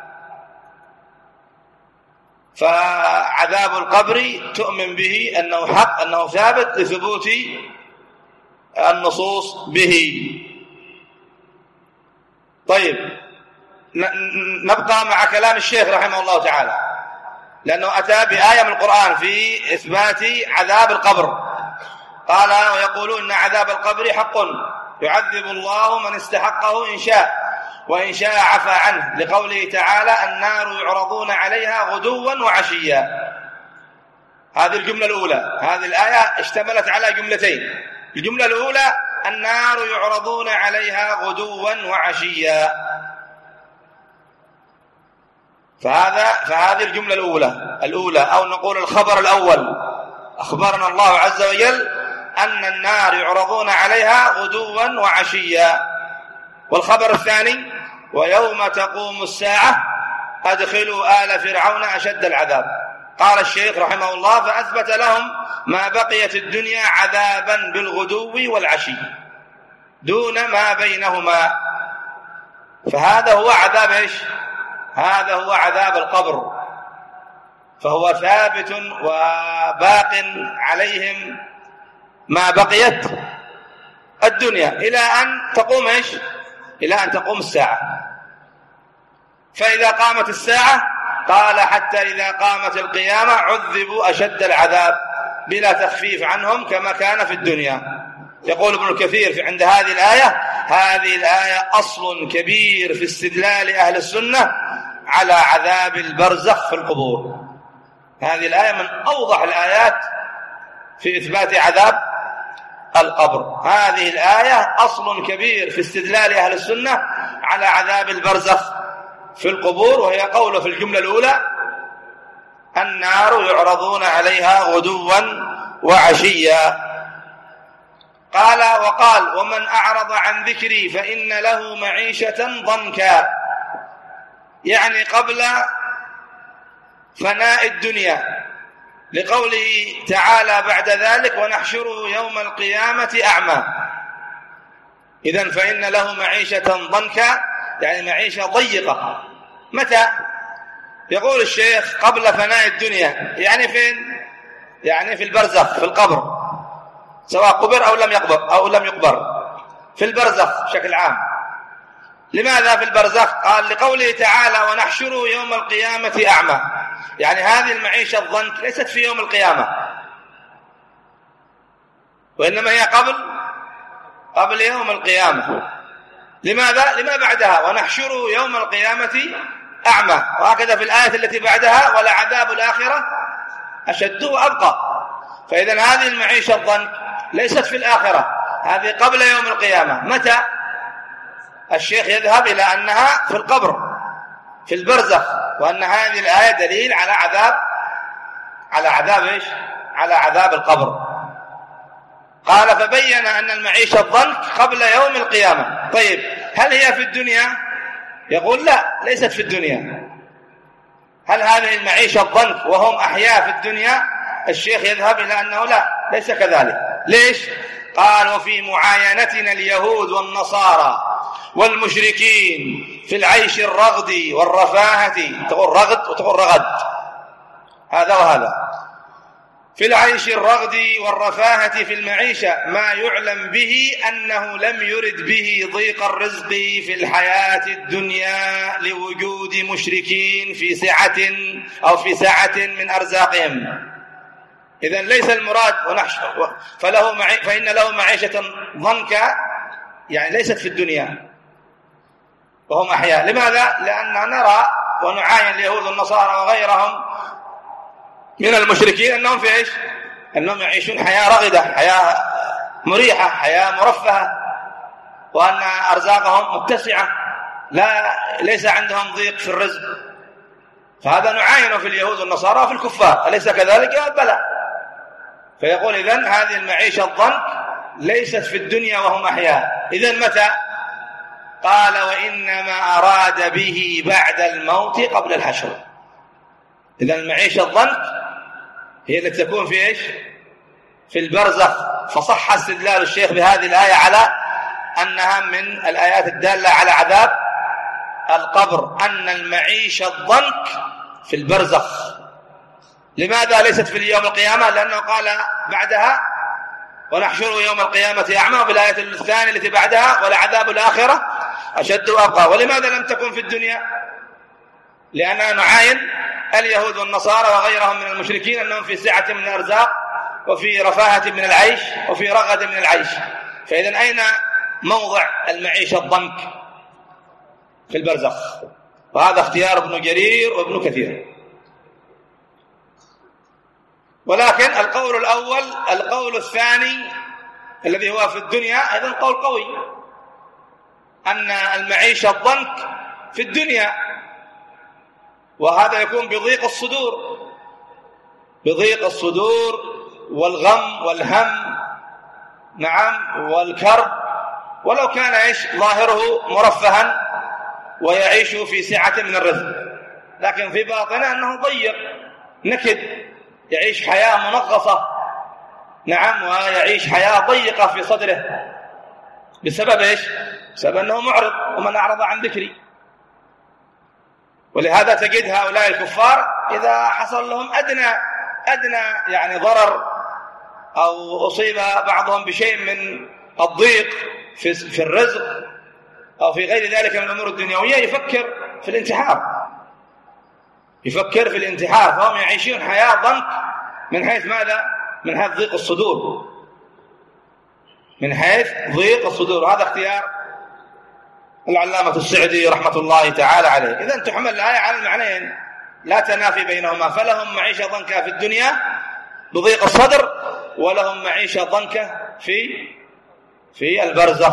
فعذاب القبر تؤمن به أنه حق، أنه ثابت لثبوت النصوص به. طيب، نبقى مع كلام الشيخ رحمه الله تعالى، لأنه أتى بآية من القرآن في إثبات عذاب القبر. قال ويقولون إن عذاب القبر حق يعذب الله من استحقه إن شاء، وإن شاء عفى عنه، لقوله تعالى النار يعرضون عليها غدوا وعشيا. هذه الجملة الأولى. هذه الآية اشتملت على جملتين. الجملة الأولى النار يعرضون عليها غدوا وعشيا، فهذا فهذه الجملة الأولى الأولى أو نقول الخبر الأول. أخبرنا الله عز وجل أن النار يعرضون عليها غدوا وعشيا. والخبر الثاني ويوم تقوم الساعة أدخلوا آل فرعون أشد العذاب. قال الشيخ رحمه الله فأثبت لهم ما بقيت الدنيا عذابا بالغدو والعشي دون ما بينهما، فهذا هو عذاب إيش؟ هذا هو عذاب القبر، فهو ثابت وباق عليهم ما بقيت الدنيا إلى أن تقوم إيش؟ إلى أن تقوم الساعة. فإذا قامت الساعة قال حتى إذا قامت القيامة عذبوا أشد العذاب بلا تخفيف عنهم كما كان في الدنيا. يقول ابن الكثير عند هذه الآية: هذه الآية أصل كبير في استدلال أهل السنة على عذاب البرزخ في القبور. هذه الآية من أوضح الآيات في إثبات عذاب القبر. هذه الآية أصل كبير في استدلال أهل السنة على عذاب البرزخ في القبور، وهي قوله في الجملة الأولى النار يعرضون عليها غدوا وعشيا. قال وقال ومن أعرض عن ذكري فإن له معيشة ضنكا، يعني قبل فناء الدنيا، لقوله تعالى بعد ذلك ونحشره يوم القيامة أعمى. إذن فإن له معيشة ضنكا، يعني معيشة ضيقة. متى؟ يقول الشيخ قبل فناء الدنيا، يعني فين؟ يعني في البرزخ، في القبر، سواء قبر أو لم يقبر أو لم يقبر، في البرزخ بشكل عام. لماذا في البرزخ؟ قال لقوله تعالى ونحشره يوم القيامة أعمى، يعني هذه المعيشة الضنك ليست في يوم القيامة، وإنما هي قبل قبل يوم القيامة. لماذا؟ لما بعدها ونحشره يوم القيامة أعمى، وهكذا في الآية التي بعدها ولعذاب الآخرة أشد وأبقى. فإذا هذه المعيشة الضنك ليست في الآخرة، هذه قبل يوم القيامة. متى؟ الشيخ يذهب إلى أنها في القبر، في البرزخ، وأن هذه الآية دليل على عذاب على عذاب إيش؟ على عذاب القبر. قال فبين أن المعيشة الضنك قبل يوم القيامة. طيب هل هي في الدنيا؟ يقول لا، ليست في الدنيا. هل هذه المعيشة الضنك وهم أحياء في الدنيا؟ الشيخ يذهب إلى أنه لا، ليس كذلك. ليش؟ قال وفي معاينتنا اليهود والنصارى والمشركين في العيش الرغد والرفاهة، تقول رغد وتقول رغد، هذا وهذا، في العيش الرغد والرفاهة في المعيشة ما يعلم به أنه لم يرد به ضيق الرزق في الحياة الدنيا لوجود مشركين في سعة أو في سعة من أرزاقهم. إذن ليس المراد ونحشر فله معي فإن له معيشة ضنكا، يعني ليست في الدنيا وهم أحياء. لماذا؟ لأننا نرى ونعاين اليهود والنصارى وغيرهم من المشركين أنهم في إيش؟ أنهم يعيشون حياة رغدة، حياة مريحة، حياة مرفهة، وأن أرزاقهم متسعة، لا ليس عندهم ضيق في الرزق. فهذا نعاينه في اليهود والنصارى وفي الكفار، أليس كذلك؟ بلى. فيقول إذن هذه المعيشة الضنك ليست في الدنيا وهم أحياء. إذن متى؟ قال وإنما أراد به بعد الموت قبل الحشر. إذن المعيشة الضنك هي التي تكون في إيش؟ في البرزخ. فصح استدلال الشيخ بهذه الآية على أنها من الآيات الدالة على عذاب القبر، أن المعيشة الضنك في البرزخ. لماذا ليست في يوم القيامة؟ لأنه قال بعدها ونحشره يوم القيامة أعمى، وفي الآية الثانية التي بعدها ولعذاب الآخرة أشد وأبقى. ولماذا لم تكن في الدنيا؟ لأننا نعاين اليهود والنصارى وغيرهم من المشركين أنهم في سعة من الأرزاق وفي رفاهة من العيش وفي رغد من العيش. فإذن أين موضع المعيشة الضنك؟ في البرزخ. وهذا اختيار ابن جرير وابن كثير. ولكن القول الأول القول الثاني الذي هو في الدنيا أيضا قول قوي، أن المعيشة الضنك في الدنيا، وهذا يكون بضيق الصدور، بضيق الصدور والغم والهم، نعم، والكرب، ولو كان إيش ظاهره مرفها ويعيش في سعة من الرزق، لكن في باطنه أنه ضيق نكد، يعيش حياة منغصة، نعم، ويعيش حياة ضيقة في صدره بسبب إيش؟ بسبب أنه معرض، ومن أعرض عن ذكري. ولهذا تجد هؤلاء الكفار إذا حصل لهم أدنى أدنى يعني ضرر أو أصيب بعضهم بشيء من الضيق في في الرزق أو في غير ذلك من الأمور الدنيوية يفكر في الانتحار، يفكر في الانتحار. فهم يعيشون حياة ضنك من حيث ماذا؟ من حيث ضيق الصدور، من حيث ضيق الصدور. وهذا اختيار العلامة السعدي رحمة الله تعالى عليه. إذن تحمل الآية على المعنيين، لا تنافي بينهما، فلهم معيشة ضنكة في الدنيا بضيق الصدر، ولهم معيشة ضنكة في في البرزخ.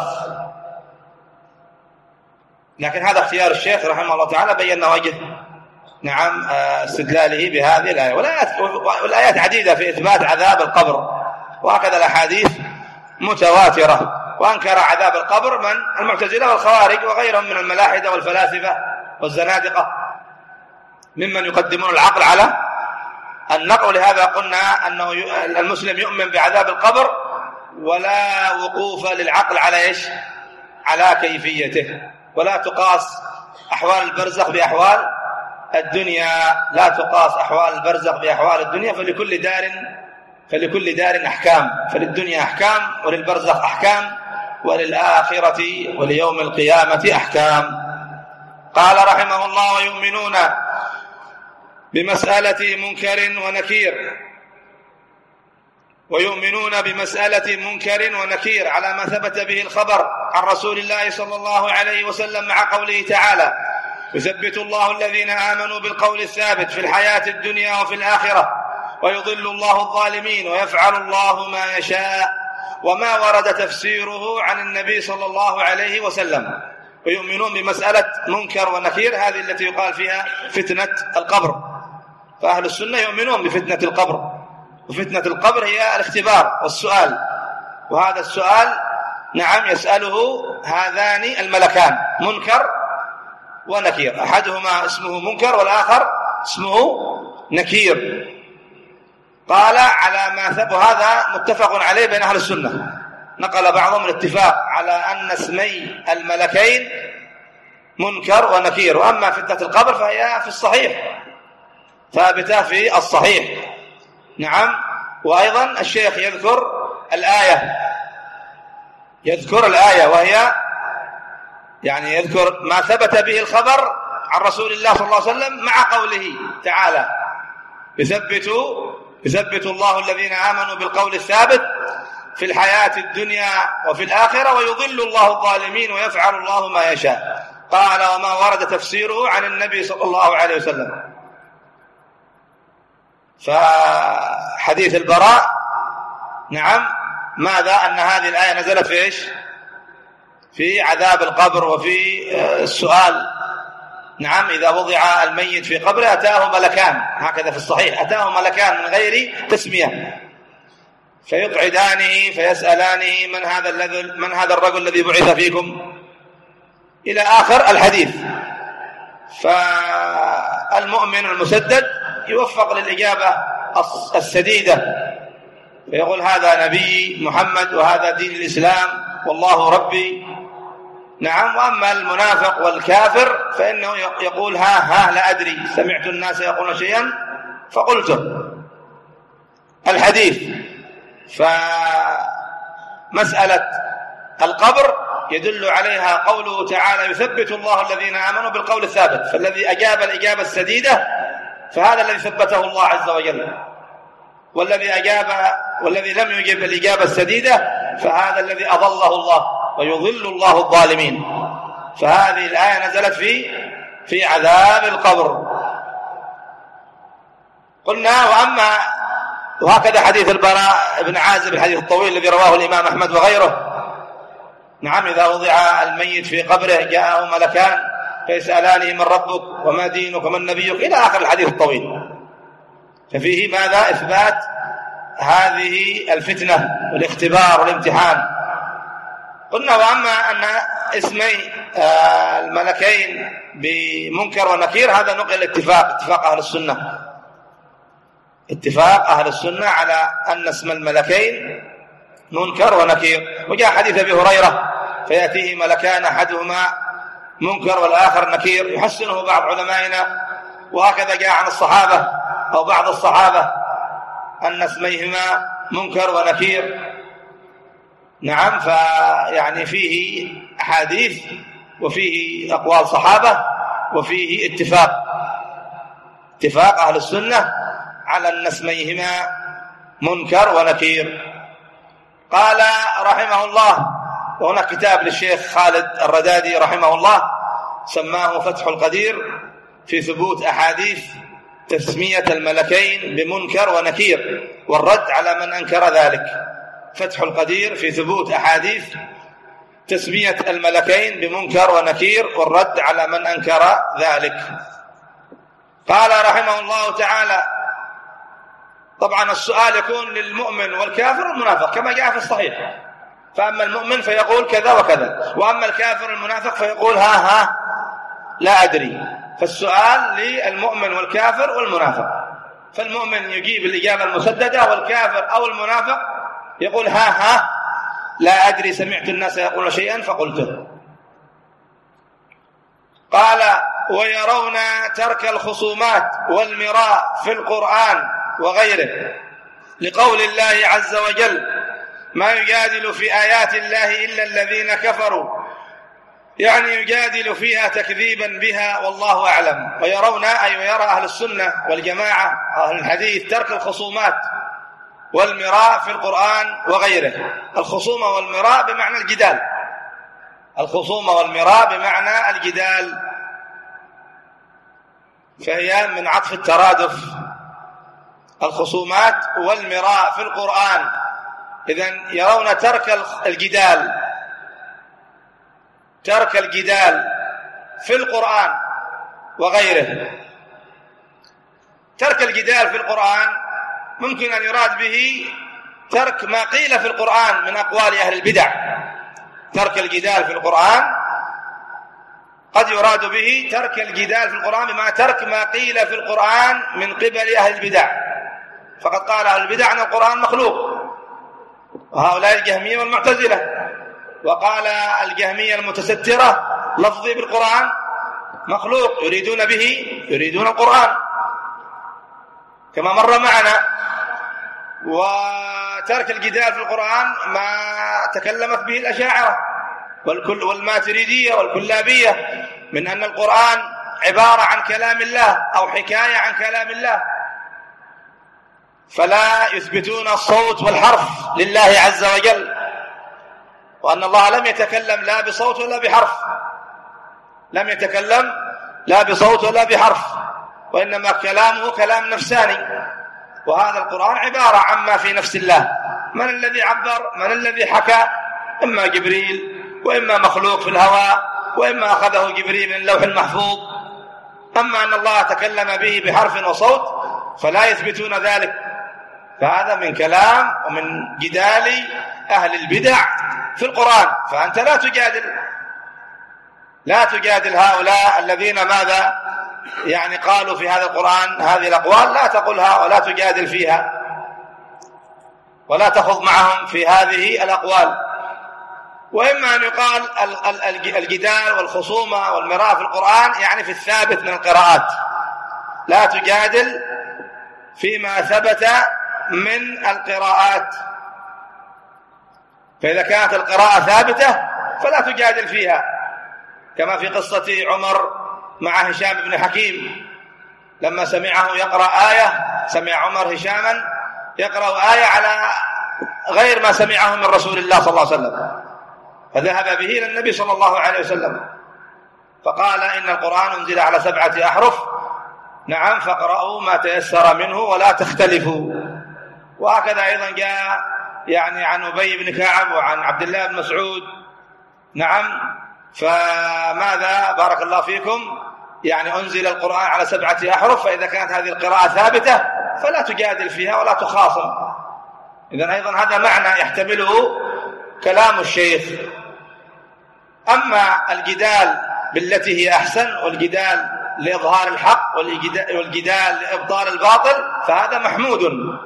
لكن هذا اختيار الشيخ رحمه الله تعالى، بينا وجه نعم استدلاله بهذه الآية. والآيات, والآيات عديدة في إثبات عذاب القبر، وهكذا الأحاديث متواترة. وأنكر عذاب القبر من المعتزلة والخوارج وغيرهم من الملاحدة والفلاسفة والزنادقة ممن يقدمون العقل على النقل. لهذا قلنا أنه المسلم يؤمن بعذاب القبر ولا وقوف للعقل على إيش؟ على كيفيته. ولا تقاس أحوال البرزخ بأحوال الدنيا، لا تقاس أحوال البرزخ بأحوال الدنيا، فلكل دار فلكل دار أحكام، فللدنيا أحكام وللبرزخ أحكام وللآخرة وليوم القيامة أحكام. قال رحمه الله ويؤمنون بمسألة منكر ونكير، ويؤمنون بمسألة منكر ونكير على ما ثبت به الخبر عن رسول الله صلى الله عليه وسلم، مع قوله تعالى يثبت الله الذين آمنوا بالقول الثابت في الحياة الدنيا وفي الآخرة ويضل الله الظالمين ويفعل الله ما يشاء، وما ورد تفسيره عن النبي صلى الله عليه وسلم. ويؤمنون بمسألة منكر ونكير، هذه التي يقال فيها فتنة القبر. فأهل السنة يؤمنون بفتنة القبر، وفتنة القبر هي الاختبار والسؤال، وهذا السؤال نعم يسأله هذان الملكان منكر ونكير، أحدهما اسمه منكر والآخر اسمه نكير. قال على ما ثبت، وهذا متفق عليه بين أهل السنة، نقل بعضهم الاتفاق على أن اسمي الملكين منكر ونكير. وأما فتنة القبر فهي في الصحيح، ثابتة في الصحيح. نعم. وأيضا الشيخ يذكر الآية يذكر الآية وهي يعني يذكر ما ثبت به الخبر عن رسول الله صلى الله عليه وسلم مع قوله تعالى يثبت يثبت الله الذين آمنوا بالقول الثابت في الحياة الدنيا وفي الآخرة ويضل الله الظالمين ويفعل الله ما يشاء. قال وما ورد تفسيره عن النبي صلى الله عليه وسلم. فحديث البراء نعم ماذا؟ أن هذه الآية نزلت في إيش؟ في عذاب القبر وفي السؤال. نعم. إذا وضع الميت في قبره أتاه ملكان، هكذا في الصحيح، أتاه ملكان من غير تسمية فيقعدانه فيسألانه من هذا الذي من هذا الرجل الذي بعث فيكم إلى آخر الحديث. فالمؤمن المسدد يوفق للإجابة السديدة فيقول هذا نبي محمد وهذا دين الإسلام والله ربي. نعم. وأما المنافق والكافر فإنه يقول ها ها لا أدري، سمعت الناس يقولون شيئا فقلته. الحديث. فمسألة القبر يدل عليها قوله تعالى يثبت الله الذين آمنوا بالقول الثابت، فالذي أجاب الإجابة السديدة فهذا الذي ثبته الله عز وجل، والذي أجاب والذي لم يجب الإجابة السديدة فهذا الذي أضله الله ويضل الله الظالمين. فهذه الآية نزلت في في عذاب القبر. قلنا وأما وهكذا حديث البراء بن عازب الحديث الطويل الذي رواه الإمام أحمد وغيره. نعم. إذا وضع الميت في قبره جاءه ملكان فيسألانه من ربك وما دينك ومن نبيك إلى آخر الحديث الطويل. ففيه ماذا؟ إثبات هذه الفتنة والاختبار والامتحان. قلنا وأما أن اسمي الملكين بمنكر ونكير هذا نقل اتفاق اتفاق أهل السنة اتفاق أهل السنة على أن اسم الملكين منكر ونكير. وجاء حديث أبي هريرة فيأتيه ملكان أحدهما منكر والآخر نكير يحسنه بعض علمائنا. وهكذا جاء عن الصحابة أو بعض الصحابة أن اسميهما منكر ونكير. نعم. فيعني فيه أحاديث وفيه أقوال صحابة وفيه اتفاق اتفاق أهل السنة على أن اسميهما منكر ونكير. قال رحمه الله، وهنا كتاب للشيخ خالد الردادي رحمه الله سماه فتح القدير في ثبوت أحاديث تسمية الملكين بمنكر ونكير والرد على من أنكر ذلك. فتح القدير في ثبوت أحاديث تسمية الملكين بمنكر ونكير والرد على من أنكر ذلك. قال رحمه الله تعالى طبعا السؤال يكون للمؤمن والكافر والمنافق كما جاء في الصحيح. فأما المؤمن فيقول كذا وكذا، وأما الكافر المنافق فيقول ها ها لا أدري. فالسؤال للمؤمن والكافر والمنافق، فالمؤمن يجيب الإجابة المسددة والكافر أو المنافق يقول ها ها لا أدري، سمعت الناس يقولون شيئا فقلته. قال ويرون ترك الخصومات والمراء في القرآن وغيره لقول الله عز وجل ما يجادل في آيات الله إلا الذين كفروا، يعني يجادل فيها تكذيبا بها والله أعلم. ويرون أي ويرى أهل السنة والجماعة أهل الحديث ترك الخصومات والمراء في القرآن وغيره. الخصومة والمراء بمعنى الجدال، الخصومة والمراء بمعنى الجدال، فهي من عطف الترادف. الخصومات والمراء في القرآن، إذن يرون ترك الجدال ترك الجدال في القرآن وغيره. ترك الجدال في القرآن ممكن أن يراد به ترك ما قيل في القرآن من أقوال أهل البدع. ترك الجدال في القرآن قد يراد به ترك الجدال في القرآن بما ترك ما قيل في القرآن من قبل أهل البدع. فقد قال أهل البدع أن القرآن مخلوق، وهؤلاء الجهمية والمعتزلة، وقال الجهمية المتسترة لفظي بالقرآن مخلوق، يريدون به يريدون القرآن كما مر معنا. وترك الجدال في القرآن ما تكلمت به الأشاعرة والكل والماتريدية والكلابية من أن القرآن عبارة عن كلام الله أو حكاية عن كلام الله، فلا يثبتون الصوت والحرف لله عز وجل، وأن الله لم يتكلم لا بصوت ولا بحرف، لم يتكلم لا بصوت ولا بحرف، وإنما كلامه كلام نفساني. وهذا القرآن عبارة عما في نفس الله. من الذي عبر؟ من الذي حكى؟ إما جبريل، وإما مخلوق في الهواء، وإما أخذه جبريل من اللوح المحفوظ. أما أن الله تكلم به بحرف وصوت فلا يثبتون ذلك، فهذا من كلام ومن جدال أهل البدع في القرآن. فأنت لا تجادل لا تجادل هؤلاء الذين ماذا يعني قالوا في هذا القرآن هذه الأقوال، لا تقولها ولا تجادل فيها ولا تخوض معهم في هذه الأقوال. وإما أن يقال الجدال والخصومة والمراء في القرآن يعني في الثابت من القراءات، لا تجادل فيما ثبت من القراءات. فإذا كانت القراءة ثابتة فلا تجادل فيها، كما في قصة عمر مع هشام بن حكيم لما سمعه يقرأ آية، سمع عمر هشاما يقرأ آية على غير ما سمعه من رسول الله صلى الله عليه وسلم، فذهب به إلى النبي صلى الله عليه وسلم فقال إن القرآن أنزل على سبعة أحرف، نعم، فاقرأوا ما تيسر منه ولا تختلفوا. وهكذا أيضا جاء يعني عن أبي بن كعب وعن عبد الله بن مسعود، نعم، فماذا بارك الله فيكم يعني أنزل القرآن على سبعة أحرف، فإذا كانت هذه القراءة ثابتة فلا تجادل فيها ولا تخاصم. إذن أيضا هذا معنى يحتمله كلام الشيخ. أما الجدال بالتي هي أحسن والجدال لإظهار الحق والجدال لإبطال الباطل فهذا محمود،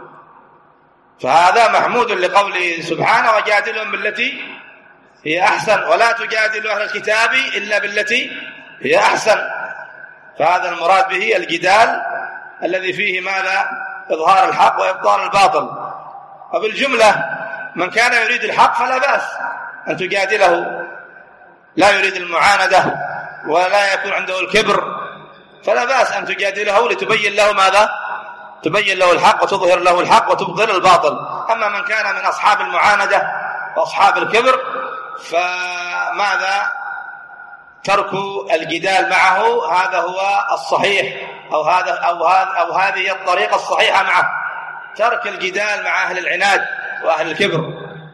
فهذا محمود لقوله سبحانه وجادلهم بالتي هي أحسن ولا تجادلوا أهل الكتاب إلا بالتي هي أحسن. فهذا المراد به الجدال الذي فيه ماذا؟ إظهار الحق وإبطال الباطل. وبالجملة من كان يريد الحق فلا بأس أن تجادله، لا يريد المعاندة ولا يكون عنده الكبر فلا بأس أن تجادله لتبين له ماذا؟ تبين له الحق وتظهر له الحق وتبطل الباطل. أما من كان من أصحاب المعاندة وأصحاب الكبر فماذا؟ ترك الجدال معه هذا هو الصحيح، أو هذا أو هذا أو هذه الطريقة الصحيحة معه، ترك الجدال مع أهل العناد وأهل الكبر.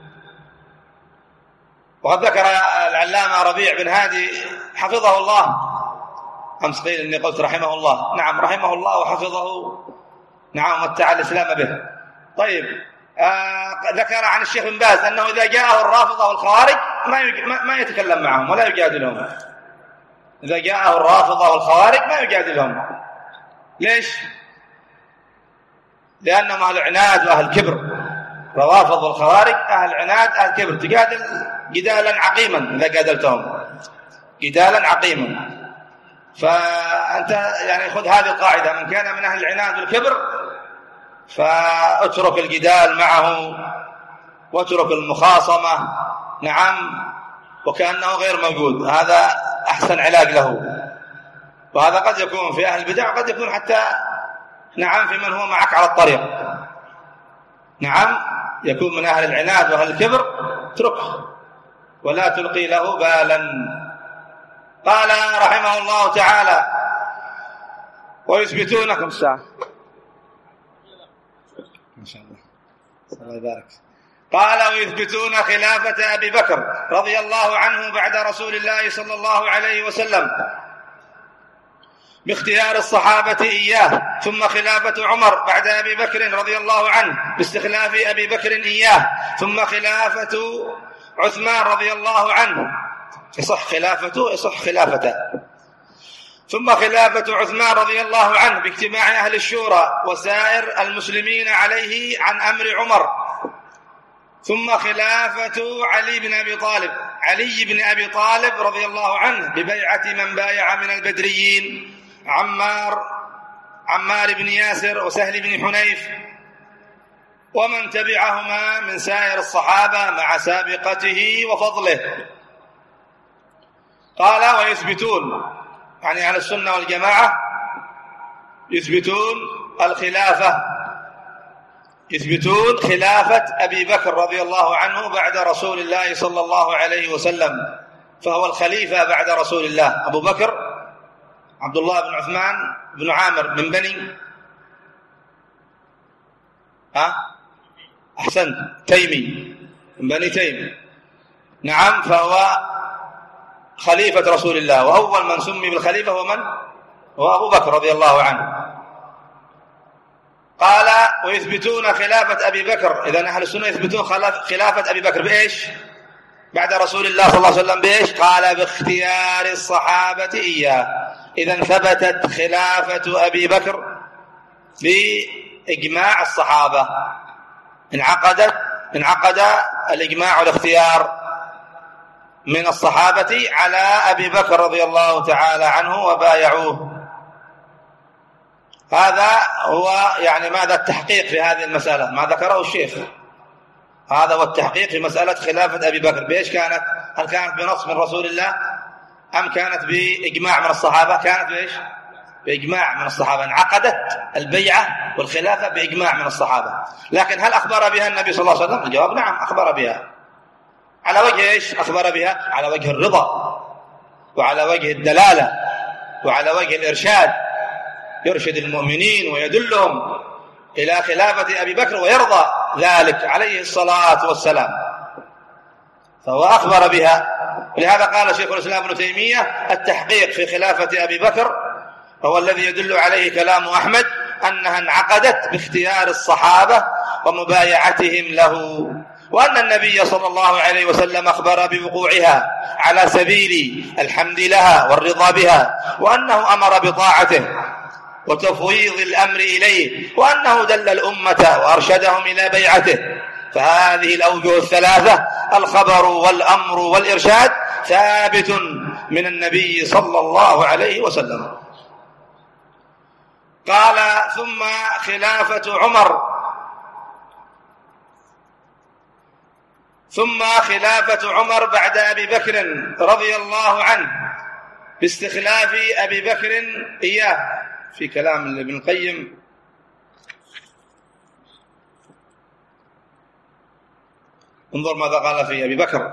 وقد ذكر العلامة ربيع بن هادي حفظه الله، أمس قيل إني قلت رحمه الله، نعم رحمه الله وحفظه، نعم ومتع الإسلام به. طيب، آه ذكر عن الشيخ بن باز أنه إذا جاءه الرافضة والخوارج ما, ما, ما يتكلم معهم ولا يجادلهم. إذا جاءه الرافضة والخوارج ما يجادلهم. ليش؟ لأنهم أهل عناد وأهل كبر. الروافض والخوارج أهل عناد أهل كبر، تجادل جدالا عقيما إذا جادلتهم جدالا عقيما. فأنت يعني خذ هذه القاعدة، من كان من أهل العناد والكبر فاترك الجدال معه واترك المخاصمة، نعم، وكأنه غير موجود. هذا أحسن علاج له. وهذا قد يكون في أهل البدع، قد يكون حتى نعم في من هو معك على الطريق، نعم، يكون من أهل العناد وأهل الكبر، اتركه ولا تلقي له بالا. قال رحمه الله تعالى: ويثبتونكم الساعة ما شاء الله الله يبارك. قال: ويثبتون خلافة أبي بكر رضي الله عنه بعد رسول الله صلى الله عليه وسلم باختيار الصحابة إياه، ثم خلافة عمر بعد أبي بكر رضي الله عنه باستخلاف أبي بكر إياه، ثم خلافة عثمان رضي الله عنه، يصح خلافته يصح خلافته، ثم خلافة عثمان رضي الله عنه باجتماع أهل الشورى وسائر المسلمين عليه عن أمر عمر، ثم خلافة علي بن أبي طالب علي بن أبي طالب رضي الله عنه ببيعة من بايع من البدريين عمار عمار بن ياسر وسهل بن حنيف ومن تبعهما من سائر الصحابة مع سابقته وفضله. قال ويثبتون، يعني أهل السنة والجماعة يثبتون الخلافة، يثبتون خلافة أبي بكر رضي الله عنه بعد رسول الله صلى الله عليه وسلم، فهو الخليفة بعد رسول الله. أبو بكر عبد الله بن عثمان بن عامر من بني ها أحسن تيمي، من بني تيم، نعم، فهو خليفة رسول الله، وأول من سمي بالخليفة هو من؟ هو أبو بكر رضي الله عنه. قال ويثبتون خلافة أبي بكر، إذن أهل السنة يثبتون خلافة أبي بكر بإيش؟ بعد رسول الله صلى الله عليه وسلم بإيش؟ قال باختيار الصحابة إياه. إذن ثبتت خلافة أبي بكر بإجماع الصحابة، انعقدت انعقد الإجماع والاختيار من الصحابة على أبي بكر رضي الله تعالى عنه وبايعوه. هذا هو يعني ماذا التحقيق في هذه المسألة، ما ذكره الشيخ، هذا هو التحقيق في مسألة خلافة أبي بكر. بإيش كانت؟ هل كانت بنص من رسول الله أم كانت بإجماع من الصحابة؟ كانت بإيش؟ بإجماع من الصحابة، انعقدت البيعة والخلافة بإجماع من الصحابة. لكن هل أخبر بها النبي صلى الله عليه وسلم؟ الجواب نعم، أخبر بها. على وجه إيش أخبر بها؟ على وجه الرضا وعلى وجه الدلالة وعلى وجه الإرشاد، يرشد المؤمنين ويدلهم إلى خلافة أبي بكر ويرضى ذلك عليه الصلاة والسلام، فهو أخبر بها. ولهذا قال شيخ الإسلام ابن تيمية التحقيق في خلافة أبي بكر هو الذي يدل عليه كلام أحمد أنها انعقدت باختيار الصحابة ومبايعتهم له، وأن النبي صلى الله عليه وسلم أخبر بوقوعها على سبيل الحمد لها والرضا بها، وأنه أمر بطاعته وتفويض الأمر إليه، وأنه دل الأمة وأرشدهم إلى بيعته. فهذه الأوجه الثلاثة الخبر والأمر والإرشاد ثابت من النبي صلى الله عليه وسلم. قال ثم خلافة عمر ثم خلافة عمر بعد أبي بكر رضي الله عنه باستخلاف أبي بكر إياه. في كلام ابن القيم انظر ماذا قال في أبي بكر،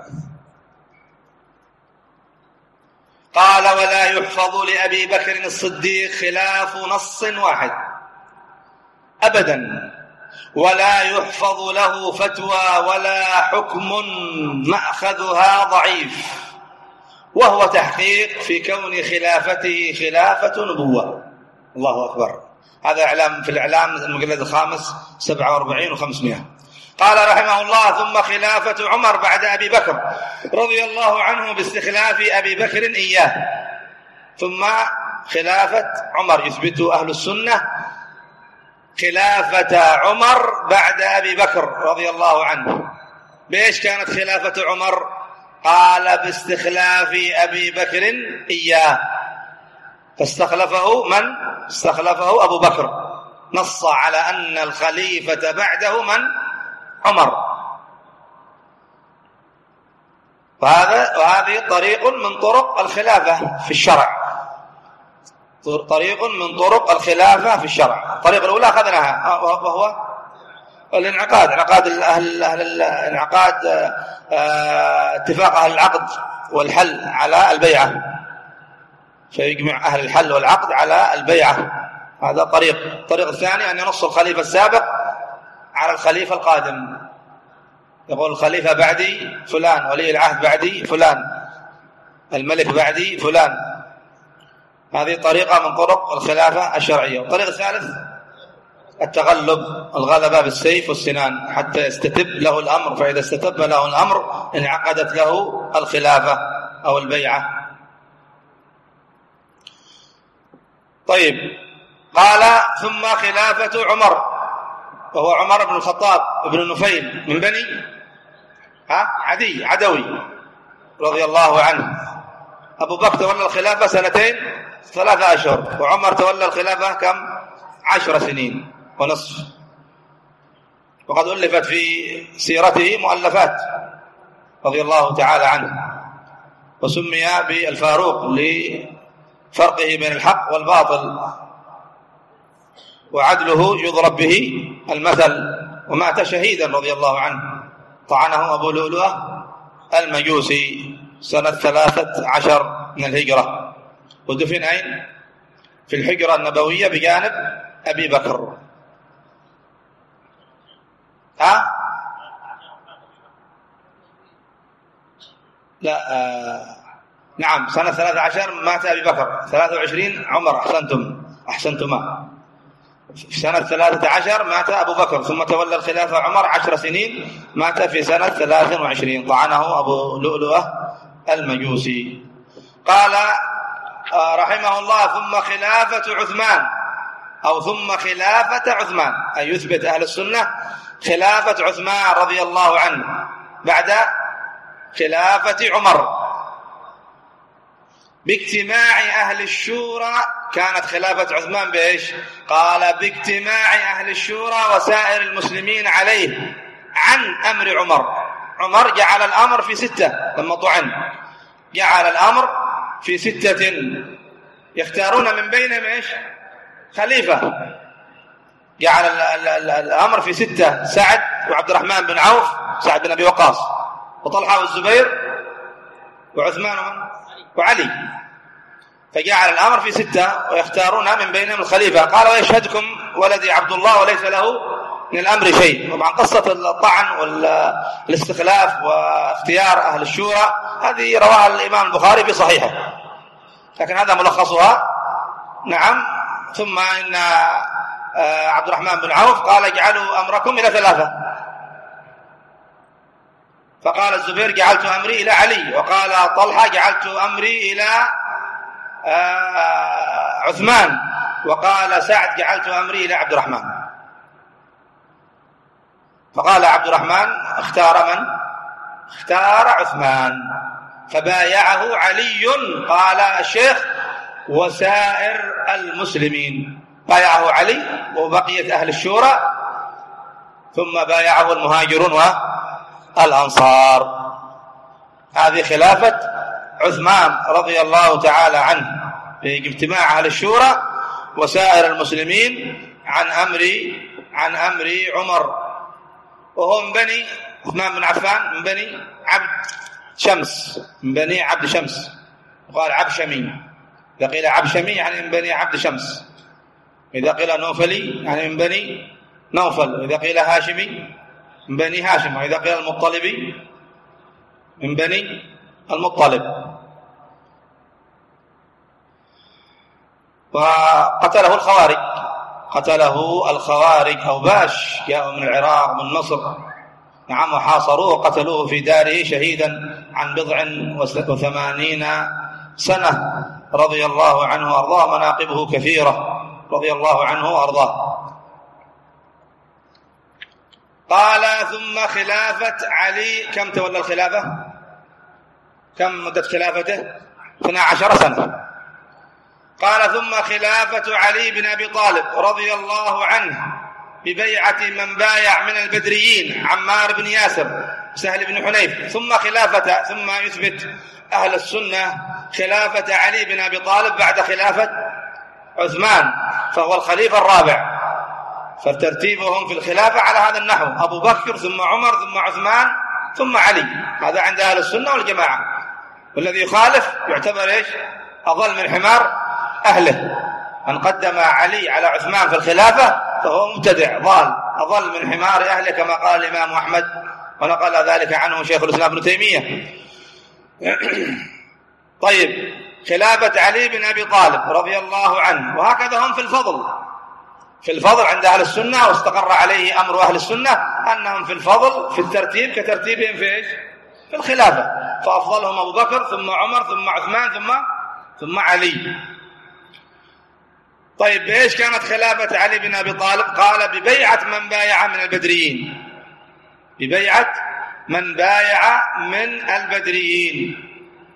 قال ولا يحفظ لأبي بكر الصديق خلاف نص واحد أبدا، ولا يحفظ له فتوى ولا حكم مأخذها ضعيف، وهو تحقيق في كون خلافته خلافة نبوة. الله أكبر. هذا إعلام في الإعلام المجلد الخامس سبعة وأربعين وخمسمائة. قال رحمه الله ثم خلافة عمر بعد أبي بكر رضي الله عنه باستخلاف أبي بكر إياه. ثم خلافة عمر، يثبت أهل السنة خلافة عمر بعد أبي بكر رضي الله عنه. بإيش كانت خلافة عمر؟ قال باستخلاف أبي بكر إياه، فاستخلفه من؟ استخلفه أبو بكر، نص على أن الخليفة بعده من؟ عمر. وهذا وهذه طريق من طرق الخلافة في الشرع، طريق من طرق الخلافة في الشرع. الطريقة الأولى أخذناها وهو الانعقاد، انعقاد أهل أهل انعقاد اتفاق أهل العقد والحل على البيعة، فيجمع أهل الحل والعقد على البيعة، هذا طريق. الطريق الثاني أن ينص الخليفة السابق على الخليفة القادم، يقول الخليفة بعدي فلان، ولي العهد بعدي فلان، الملك بعدي فلان، هذه طريقة من طرق الخلافة الشرعية. والطريق الثالث التغلب، الغلبة بالسيف والسنان حتى يستتب له الأمر، فإذا استتب له الأمر انعقدت له الخلافة أو البيعة. طيب، قال ثم خلافة عمر، وهو عمر بن الخطاب بن نفيل من بني ها عدي عدوي رضي الله عنه. أبو بكر تولى الخلافة سنتين ثلاثة أشهر، وعمر تولى الخلافة كم؟ عشر سنين ونصف. وقد ألفت في سيرته مؤلفات رضي الله تعالى عنه، وسمي بالفاروق لفرقه بين الحق والباطل، وعدله يضرب به المثل، ومات شهيدا رضي الله عنه. طعنه أبو لؤلؤة المجوسي سنة ثلاثة عشر من الهجرة، ودفن أين؟ في الحجرة النبوية بجانب أبي بكر. ها؟ لا آه. نعم، سنة ثلاثة عشر مات أبي بكر، ثلاثة وعشرين عمر. أحسنتم أحسنتما. في سنة ثلاثة عشر مات أبو بكر، ثم تولى الخلافة عمر عشر سنين، مات في سنة ثلاثة وعشرين، طعنه أبو لؤلؤة المجوسي. قال رحمه الله ثم خلافة عثمان، أو ثم خلافة عثمان، أي يثبت أهل السنة خلافة عثمان رضي الله عنه بعد خلافة عمر باجتماع أهل الشورى. كانت خلافة عثمان بإيش؟ قال باجتماع أهل الشورى وسائر المسلمين عليه عن أمر عمر. عمر جعل الأمر في ستة لما طعن، جعل الأمر في ستة يختارون من بينهم إيش؟ خليفة. جعل الأمر في ستة: سعد وعبد الرحمن بن عوف، سعد بن أبي وقاص، وطلحة والزبير، وعثمان وعلي. فجعل الأمر في ستة ويختارون من بينهم الخليفة. قال ويشهدكم ولدي عبد الله وليس له من الأمر شيء. طبعا قصة الطعن والاستخلاف واختيار أهل الشورى هذه رواها الإمام البخاري في صحيحه، لكن هذا ملخصها. نعم. ثم إن عبد الرحمن بن عوف قال اجعلوا أمركم إلى ثلاثة، فقال الزبير جعلت أمري إلى علي، وقال طلحة جعلت أمري إلى عثمان، وقال سعد جعلت أمري إلى عبد الرحمن. فقال عبد الرحمن اختار من؟ اختار عثمان، فبايعه علي. قال الشيخ وسائر المسلمين، بايعه علي وبقية أهل الشورى، ثم بايعه المهاجرون والأنصار. هذه خلافة عثمان رضي الله تعالى عنه في اجتماع أهل الشورى وسائر المسلمين عن أمر عن أمر عمر، وهو من بني عثمان بن عفان من بني عبد شمس، من بني عبد شمس، وقال عبشمي. إذا قيل عبشمي يعني من بني عبد شمس، إذا قيل نوفلي يعني من بني نوفل، وإذا قيل هاشمي من بني هاشم، وإذا قيل المطلبي من بني المطلب. وقتله الخوارج، قتله الخوارج أوباش، جاءوا من العراق ومن مصر. نعم، وحاصروه وقتلوه في داره شهيدا عن بضع وثمانين سنة رضي الله عنه وأرضاه. مناقبه كثيرة رضي الله عنه وأرضاه. قال ثم خلافة علي. كم تولى الخلافة؟ كم مدة خلافته؟ اثنا عشر سنة. قال ثم خلافة علي بن أبي طالب رضي الله عنه ببيعة من بايع من البدريين، عمار بن ياسر، سهل بن حنيف. ثم خلافة ثم يثبت أهل السنة خلافة علي بن أبي طالب بعد خلافة عثمان، فهو الخليفة الرابع. فترتيبهم في الخلافة على هذا النحو: أبو بكر ثم عمر ثم عثمان ثم علي. هذا عند أهل السنة والجماعة. والذي يخالف يعتبر إيش؟ أضل من حمار أهله. من قدم علي على عثمان في الخلافة فهو مبتدع ضال، أضل من حمار أهله، كما قال الإمام أحمد، ونقل ذلك عنه شيخ الإسلام ابن تيمية. طيب، خلافة علي بن أبي طالب رضي الله عنه. وهكذا هم في الفضل، في الفضل عند أهل السنة، واستقر عليه أمر أهل السنة أنهم في الفضل في الترتيب كترتيبهم في إيش؟ في الخلافة، فأفضلهم أبو بكر ثم عمر ثم عثمان ثم ثم علي. طيب بإيش كانت خلافة علي بن أبي طالب؟ قال ببيعة من بايع من البدريين، ببيعة من بايع من البدريين،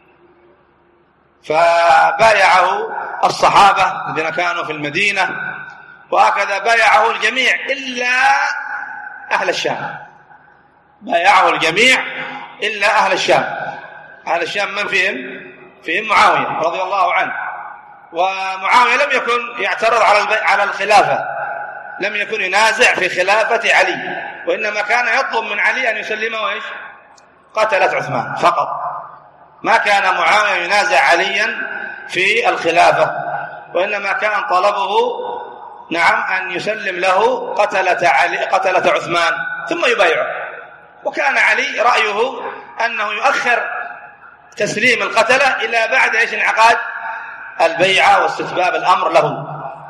فبايعه الصحابة الذين كانوا في المدينة، وهكذا بايعه الجميع إلا أهل الشام، بايعه الجميع إلا أهل الشام. أهل الشام من فيهم؟ فيهم معاوية رضي الله عنه، ومعاوية لم يكن يعترض على على الخلافة، لم يكن ينازع في خلافة علي، وإنما كان يطلب من علي أن يسلمه إيش؟ قتلة عثمان فقط. ما كان معاوية ينازع عليا في الخلافة، وإنما كان طلبه نعم أن يسلم له قتلة علي قتلة عثمان ثم يبايعه. وكان علي رأيه أنه يؤخر تسليم القتلة إلى بعد إيش؟ انعقاد البيعة واستتباب الأمر له.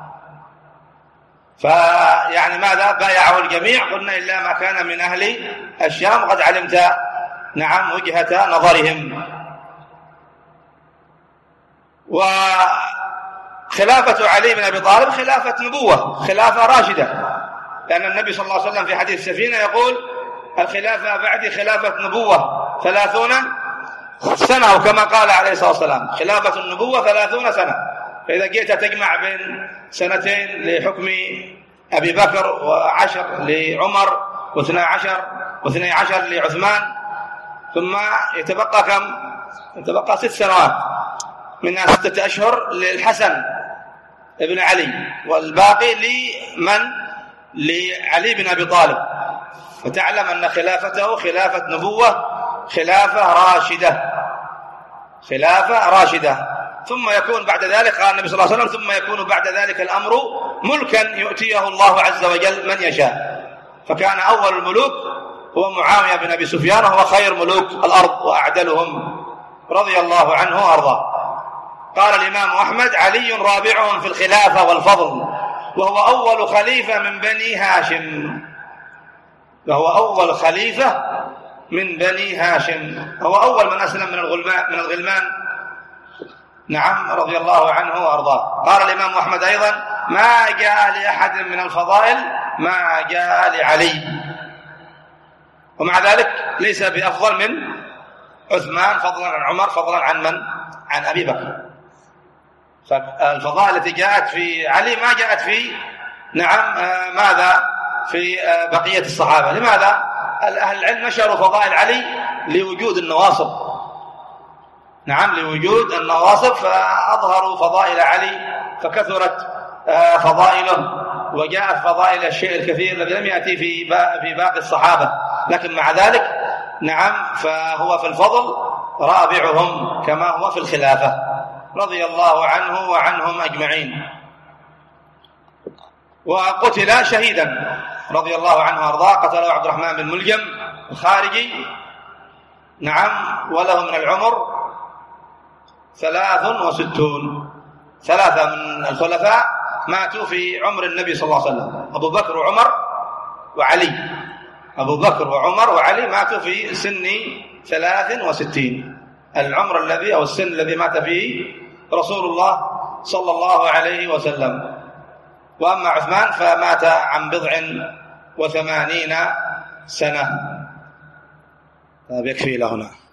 فيعني ماذا؟ بايعه الجميع، قلنا إلا ما كان من أهل الشام، وقد علمت نعم وجهة نظرهم. وخلافة علي بن أبي طالب خلافة نبوة، خلافة راشدة، لأن النبي صلى الله عليه وسلم في حديث السفينة يقول الخلافة بعد خلافة نبوة ثلاثون سنة، وكما قال عليه الصلاة والسلام خلافة النبوة ثلاثون سنة. فإذا جئت تجمع بين سنتين لحكم أبي بكر وعشر لعمر واثنى عشر واثني عشر لعثمان، ثم يتبقى كم؟ يتبقى ست سنوات، منها ستة أشهر للحسن ابن علي، والباقي لمن؟ لعلي بن أبي طالب. فتعلم أن خلافته خلافة نبوة، خلافة راشدة، خلافة راشدة. ثم يكون بعد ذلك، قال النبي صلى الله عليه وسلم ثم يكون بعد ذلك الأمر ملكا يؤتيه الله عز وجل من يشاء. فكان أول الملوك هو معاوية بن أبي سفيان، وهو خير ملوك الأرض وأعدلهم رضي الله عنه وأرضاه. قال الإمام أحمد علي رابعهم في الخلافة والفضل، وهو أول خليفة من بني هاشم، وهو أول خليفة من بني هاشم، هو أول من أسلم من الغلمان من الغلمان نعم رضي الله عنه وأرضاه. قال الإمام أحمد أيضا ما جاء لأحد من الفضائل ما جاء لعلي، ومع ذلك ليس بأفضل من عثمان فضلا عن عمر فضلا عن من؟ عن أبي بكر. فالفضائل التي جاءت في علي ما جاءت في نعم ماذا؟ في بقية الصحابة. لماذا؟ أهل العلم نشروا فضائل علي لوجود النواصب، نعم لوجود النواصب، فأظهروا فضائل علي فكثرت فضائله، وجاءت فضائل الشيء الكثير الذي لم يأتي في في باقي الصحابة. لكن مع ذلك نعم فهو في الفضل رابعهم كما هو في الخلافة رضي الله عنه وعنهم أجمعين. وقتل شهيدا رضي الله عنه وارضاه، قتله عبد الرحمن بن ملجم الخارجي نعم، وله من العمر ثلاث وستون. ثلاثة من الخلفاء ماتوا في عمر النبي صلى الله عليه وسلم، أبو بكر وعمر وعلي، أبو بكر وعمر وعلي ماتوا في سن ثلاث وستين، العمر الذي أو السن الذي مات فيه رسول الله صلى الله عليه وسلم. وأما عثمان فمات عن بضع وثمانين سنة. طيب يكفي لهنا.